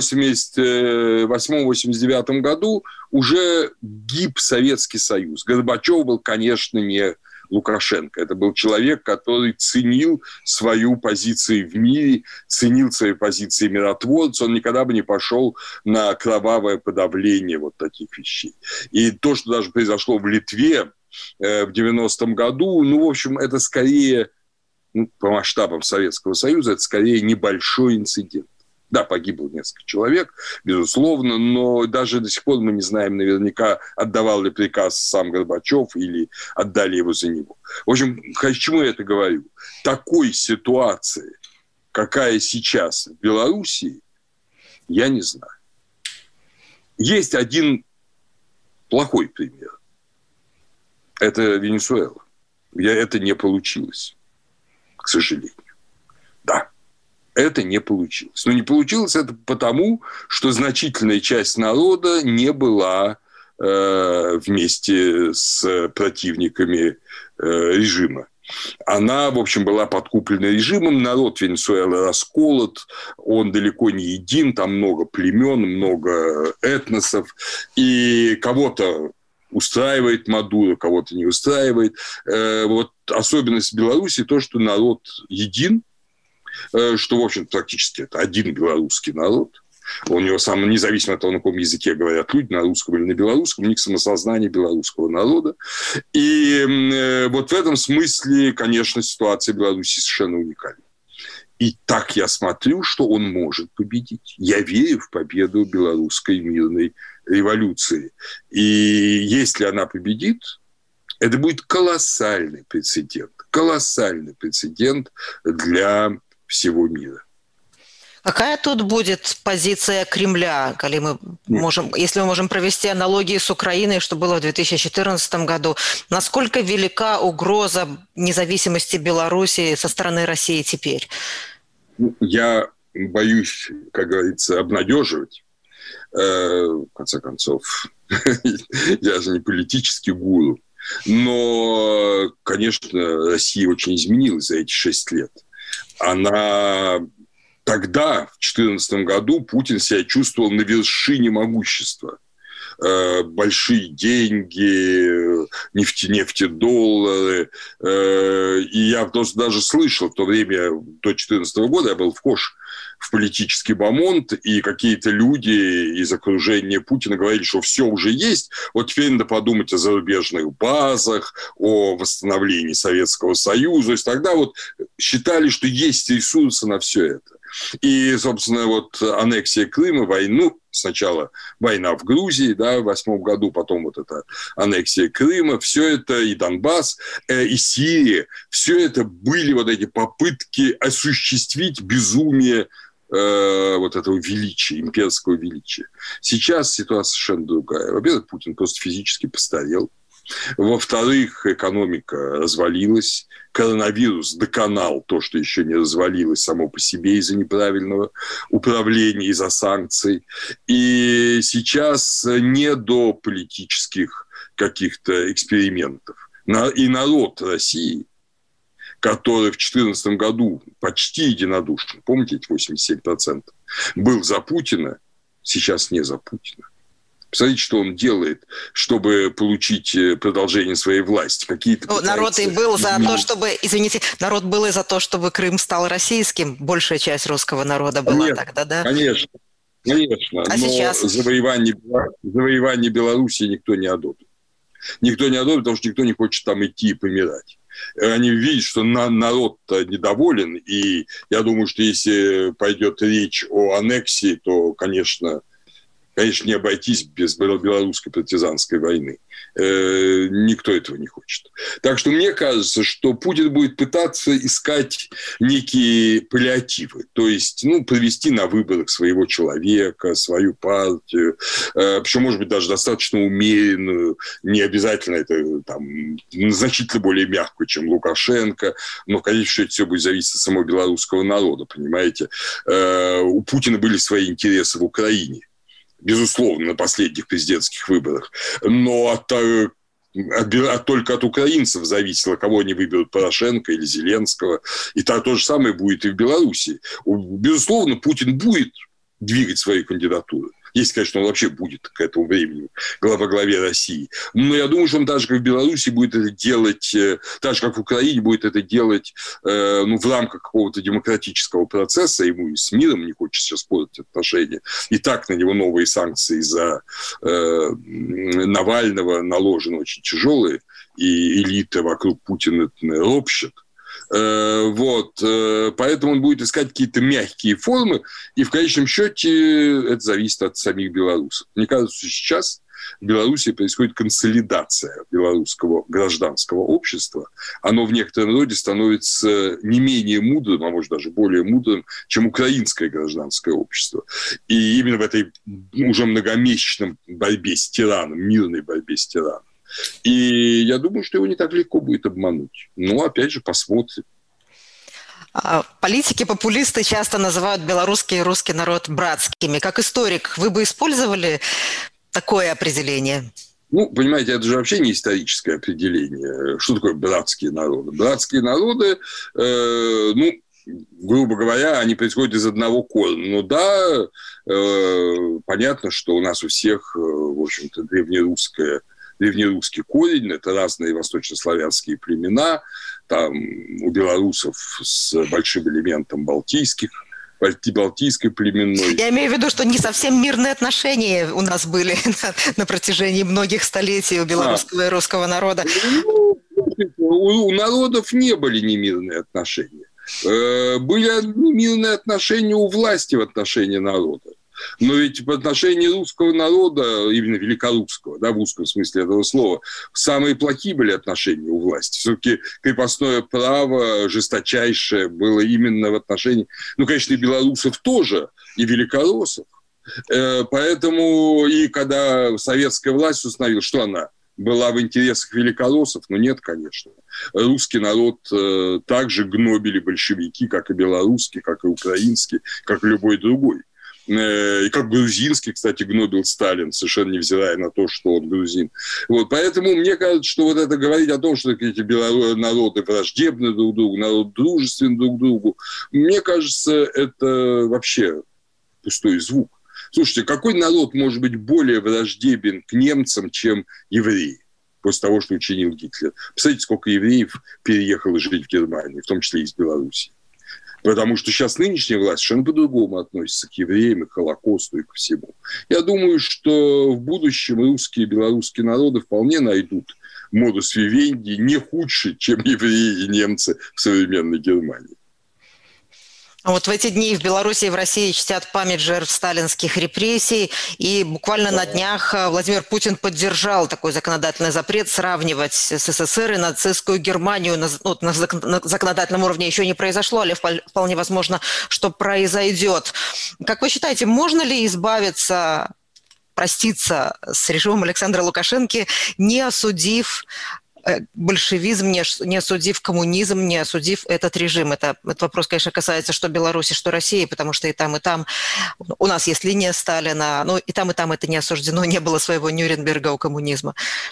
88-89 году уже гиб Советский Союз. Горбачев был, конечно, не Лукашенко. Это был человек, который ценил свою позицию в мире, ценил свои позиции миротворца. Он никогда бы не пошел на кровавое подавление таких вещей. И то, что даже произошло в Литве в 90-м году, в общем, это скорее, по масштабам Советского Союза, это скорее небольшой инцидент. Да, погибло несколько человек, безусловно, но даже до сих пор мы не знаем наверняка, отдавал ли приказ сам Горбачев или отдали его за него. В общем, к чему я это говорю? Такой ситуации, какая сейчас в Белоруссии, я не знаю. Есть один плохой пример. Это Венесуэла. Это не получилось, к сожалению. Да. Это не получилось. Но не получилось это потому, что значительная часть народа не была вместе с противниками режима. Она, в общем, была подкуплена режимом. Народ Венесуэлы расколот, он далеко не един, там много племен, много этносов. И кого-то устраивает Мадуро, кого-то не устраивает. Особенность Беларуси то, что народ един, что, в общем, практически это один белорусский народ. У него сам, независимо от того, на каком языке говорят люди, на русском или на белорусском, у них самосознание белорусского народа. И в этом смысле, конечно, ситуация в Беларуси совершенно уникальна. И так я смотрю, что он может победить. Я верю в победу белорусской мирной революции. И если она победит, это будет колоссальный прецедент для всего мира. Какая тут будет позиция Кремля, если мы можем провести аналогии с Украиной, что было в 2014 году? Насколько велика угроза независимости Беларуси со стороны России теперь? Я боюсь, как говорится, обнадеживать. В конце концов, я же не политический гуру. Но, конечно, Россия очень изменилась за эти 6 лет. Тогда, в 2014 году, Путин себя чувствовал на вершине могущества. Большие деньги, нефтедоллары. И я просто даже слышал в то время, до 2014 года, я был вхож в политический бомонд, и какие-то люди из окружения Путина говорили, что все уже есть, вот теперь надо подумать о зарубежных базах, о восстановлении Советского Союза. То есть тогда считали, что есть ресурсы на все это. И, собственно, аннексия Крыма, сначала война в Грузии, в 2008 году, потом эта аннексия Крыма, все это, и Донбасс, и Сирия, все это были эти попытки осуществить безумие этого величия, имперского величия. Сейчас ситуация совершенно другая. Во-первых, Путин просто физически постарел. Во-вторых, экономика развалилась. Коронавирус доконал то, что еще не развалилось само по себе из-за неправильного управления, из-за санкций. И сейчас не до политических каких-то экспериментов. И народ России, который в 2014 году почти единодушно, помните эти 87%, был за Путина, сейчас не за Путина. Посмотрите, что он делает, чтобы получить продолжение своей власти. Народ был за то, чтобы Крым стал российским. Большая часть русского народа была тогда, да? Конечно. А сейчас? Завоевание Белоруссии никто не одобрит. Никто не одобрит, потому что никто не хочет там идти и помирать. Они видят, что народ недоволен, и я думаю, что если пойдет речь о аннексии, то, конечно, не обойтись без белорусской партизанской войны. Никто этого не хочет. Так что мне кажется, что Путин будет пытаться искать некие паллиативы, то есть провести на выборах своего человека, свою партию, причем, может быть, даже достаточно умеренную, не обязательно это значительно более мягкую, чем Лукашенко, но, конечно, это все будет зависеть от самого белорусского народа, понимаете. У Путина были свои интересы в Украине, безусловно, на последних президентских выборах. Но только от украинцев зависело, кого они выберут, Порошенко или Зеленского. И то же самое будет и в Беларуси. Безусловно, Путин будет двигать свои кандидатуры. Если, конечно, он вообще будет к этому времени во главе России. Но я думаю, что он так же, как в Беларуси, будет это делать, так же, как в Украине, будет это делать в рамках какого-то демократического процесса. Ему и с миром не хочется сейчас портить отношения. И так на него новые санкции за Навального наложены очень тяжелые. И элита вокруг Путина ропщет. Поэтому он будет искать какие-то мягкие формы, и в конечном счете это зависит от самих белорусов. Мне кажется, что сейчас в Беларуси происходит консолидация белорусского гражданского общества. Оно в некотором роде становится не менее мудрым, а может даже более мудрым, чем украинское гражданское общество. И именно в этой уже многомесячной борьбе с тираном, мирной борьбе с тираном. И я думаю, что его не так легко будет обмануть. Но, опять же, посмотрим. Политики-популисты часто называют белорусский и русский народ братскими. Как историк, вы бы использовали такое определение? Понимаете, это же вообще не историческое определение. Что такое братские народы? Братские народы, грубо говоря, они происходят из одного корня. Ну да, понятно, что у нас у всех, в общем-то, древнерусский корень, это разные восточнославянские племена, там у белорусов с большим элементом балтийской племенной. Я имею в виду, что не совсем мирные отношения у нас были на протяжении многих столетий у белорусского и русского народа. У народов не были немирные отношения. Были немирные отношения у власти в отношении народа. Но ведь в отношении русского народа, именно великорусского, в узком смысле этого слова, самые плохие были отношения у власти. Все-таки крепостное право жесточайшее было именно в отношении, конечно, и белорусов тоже, и великороссов. Поэтому и когда советская власть установила, что она была в интересах великороссов, нет, конечно. Русский народ также гнобили большевики, как и белорусский, как и украинский, как и любой другой. И как грузинский, кстати, гнобил Сталин, совершенно невзирая на то, что он грузин. Поэтому мне кажется, что это говорить о том, что эти народы враждебны друг другу, народ дружественны друг другу, мне кажется, это вообще пустой звук. Слушайте, какой народ может быть более враждебен к немцам, чем евреи? После того, что учинил Гитлер. Представляете, сколько евреев переехало жить в Германию, в том числе и из Беларуси. Потому что сейчас нынешняя власть совершенно по-другому относится к евреям, и к Холокосту, и ко всему. Я думаю, что в будущем русские и белорусские народы вполне найдут модус вивенди не худший, чем евреи и немцы в современной Германии. В эти дни в Беларуси и в России чтят память жертв сталинских репрессий, и буквально на днях Владимир Путин поддержал такой законодательный запрет сравнивать СССР и нацистскую Германию. На законодательном уровне еще не произошло, але вполне возможно, что произойдет. Как вы считаете, можно ли проститься с режимом Александра Лукашенко, не осудив большевизм, не осудив коммунизм, не осудив этот режим? Этот вопрос, конечно, касается что Беларуси, что России, потому что и там у нас есть линия Сталина, и там это не осуждено, не было своего Нюрнберга у коммунизма.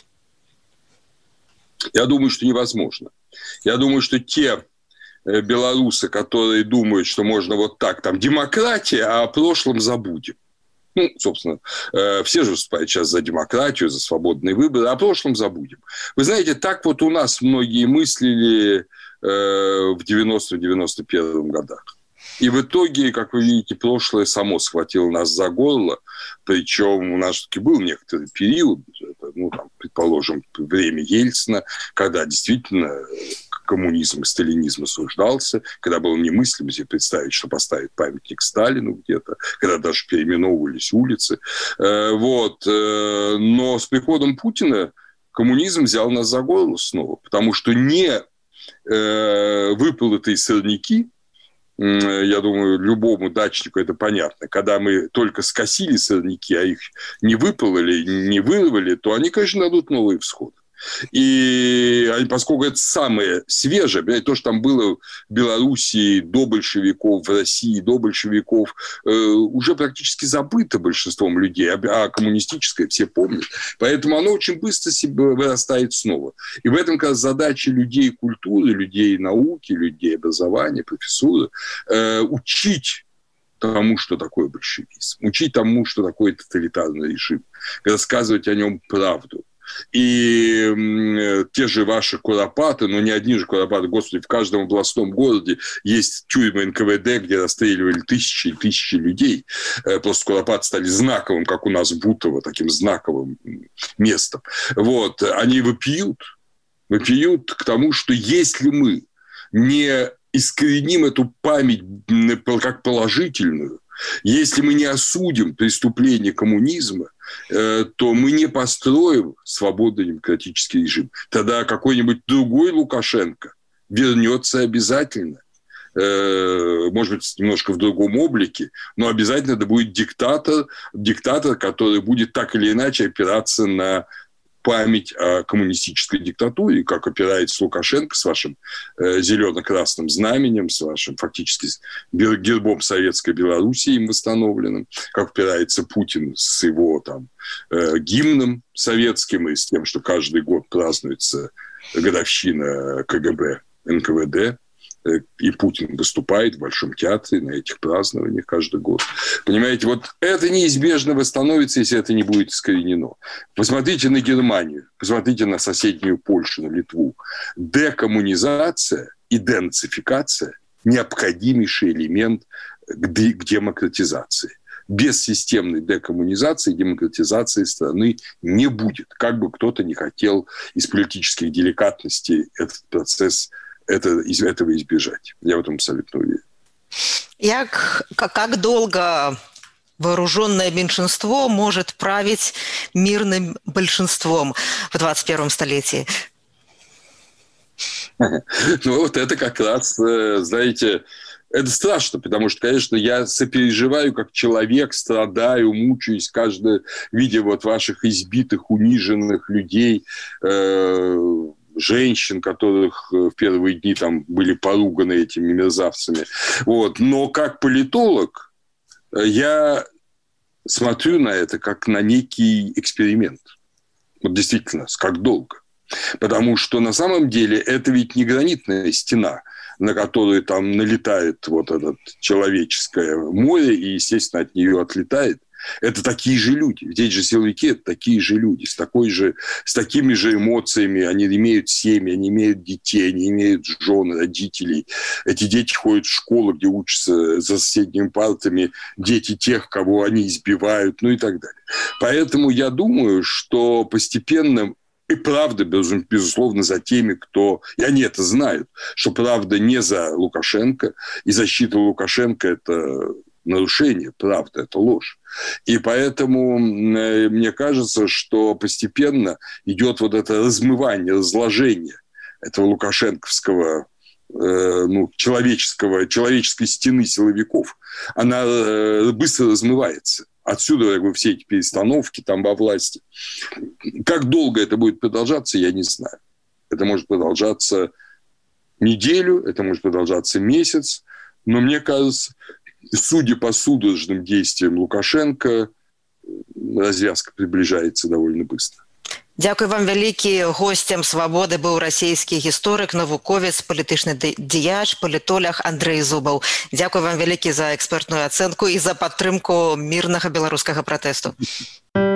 Я думаю, что невозможно. Я думаю, что те белорусы, которые думают, что можно демократия, а о прошлом забудем. Собственно, все же выступают сейчас за демократию, за свободные выборы, а о прошлом забудем. Вы знаете, так у нас многие мыслили в 90-91 годах. И в итоге, как вы видите, прошлое само схватило нас за горло. Причем у нас таки был некоторый период, предположим, время Ельцина, когда действительно коммунизм и сталинизм осуждался, когда было немыслимо себе представить, что поставить памятник Сталину где-то, когда даже переименовывались улицы. Но с приходом Путина коммунизм взял нас за горло снова, потому что не выплытые сорняки, я думаю, любому дачнику это понятно. Когда мы только скосили сорняки, а их не выпалывали, не вырвали, то они, конечно, дадут новые всходы. И поскольку это самое свежее, то, что там было в Белоруссии до большевиков, в России до большевиков, уже практически забыто большинством людей, а коммунистическое все помнят. Поэтому оно очень быстро себе вырастает снова. И в этом, как раз, задача людей культуры, людей науки, людей образования, профессуры учить тому, что такое большевизм, учить тому, что такое тоталитарный режим, рассказывать о нем правду. И те же ваши куропаты, но не одни же куропаты, господи, в каждом областном городе есть тюрьмы НКВД, где расстреливали тысячи и тысячи людей. Просто куропаты стали знаковым, как у нас Бутово, таким знаковым местом. Они вопиют к тому, что если мы не искореним эту память как положительную, если мы не осудим преступление коммунизма, то мы не построим свободный демократический режим. Тогда какой-нибудь другой Лукашенко вернется обязательно. Может быть, немножко в другом облике, но обязательно это будет диктатор, который будет так или иначе опираться на память о коммунистической диктатуре, как опирается Лукашенко с вашим зелено-красным знаменем, с вашим фактически гербом Советской Белоруссии им восстановленным, как опирается Путин с его гимном советским и с тем, что каждый год празднуется годовщина КГБ, НКВД, и Путин выступает в Большом театре на этих празднованиях каждый год. Понимаете, это неизбежно восстановится, если это не будет искоренено. Посмотрите на Германию, посмотрите на соседнюю Польшу, на Литву. Декоммунизация и денацификация – необходимейший элемент к демократизации. Без системной декоммунизации и демократизации страны не будет. Как бы кто-то не хотел из политических деликатностей этот процесс этого избежать. Я в этом абсолютно уверен. Как долго вооруженное меньшинство может править мирным большинством в 21 столетии? Это как раз, знаете, это страшно, потому что, конечно, я сопереживаю как человек, страдаю, мучаюсь, видя ваших избитых, униженных людей, женщин, которых в первые дни были поруганы этими мерзавцами. Но как политолог я смотрю на это как на некий эксперимент. Действительно, как долго. Потому что на самом деле это ведь не гранитная стена, на которую налетает это человеческое море и, естественно, от нее отлетает. Это такие же люди. Здесь же силовики – это такие же люди, с такими же эмоциями. Они имеют семьи, они имеют детей, они имеют жен, родителей. Эти дети ходят в школу, где учатся за соседними партами дети тех, кого они избивают, и так далее. Поэтому я думаю, что постепенно и правда, безусловно, за теми, кто... И они это знают, что правда не за Лукашенко, и защита Лукашенко – это нарушение, правда, это ложь. И поэтому мне кажется, что постепенно идет это размывание, разложение этого лукашенковского, человеческой стены силовиков. Она быстро размывается. Отсюда все эти перестановки во власти. Как долго это будет продолжаться, я не знаю. Это может продолжаться неделю, это может продолжаться месяц. Но мне кажется, судя по судорожным действиям Лукашенко, развязка приближается довольно быстро. Дякую вам вялікі. Гостем «Свободы» быў расійскі гісторык, навуковец, палітычны дзеяч, палітолог Андрэй Зубаў. Дякую вам вялікі за экспертную ацэнку і за падтрымку мірнага беларускага пратэсту.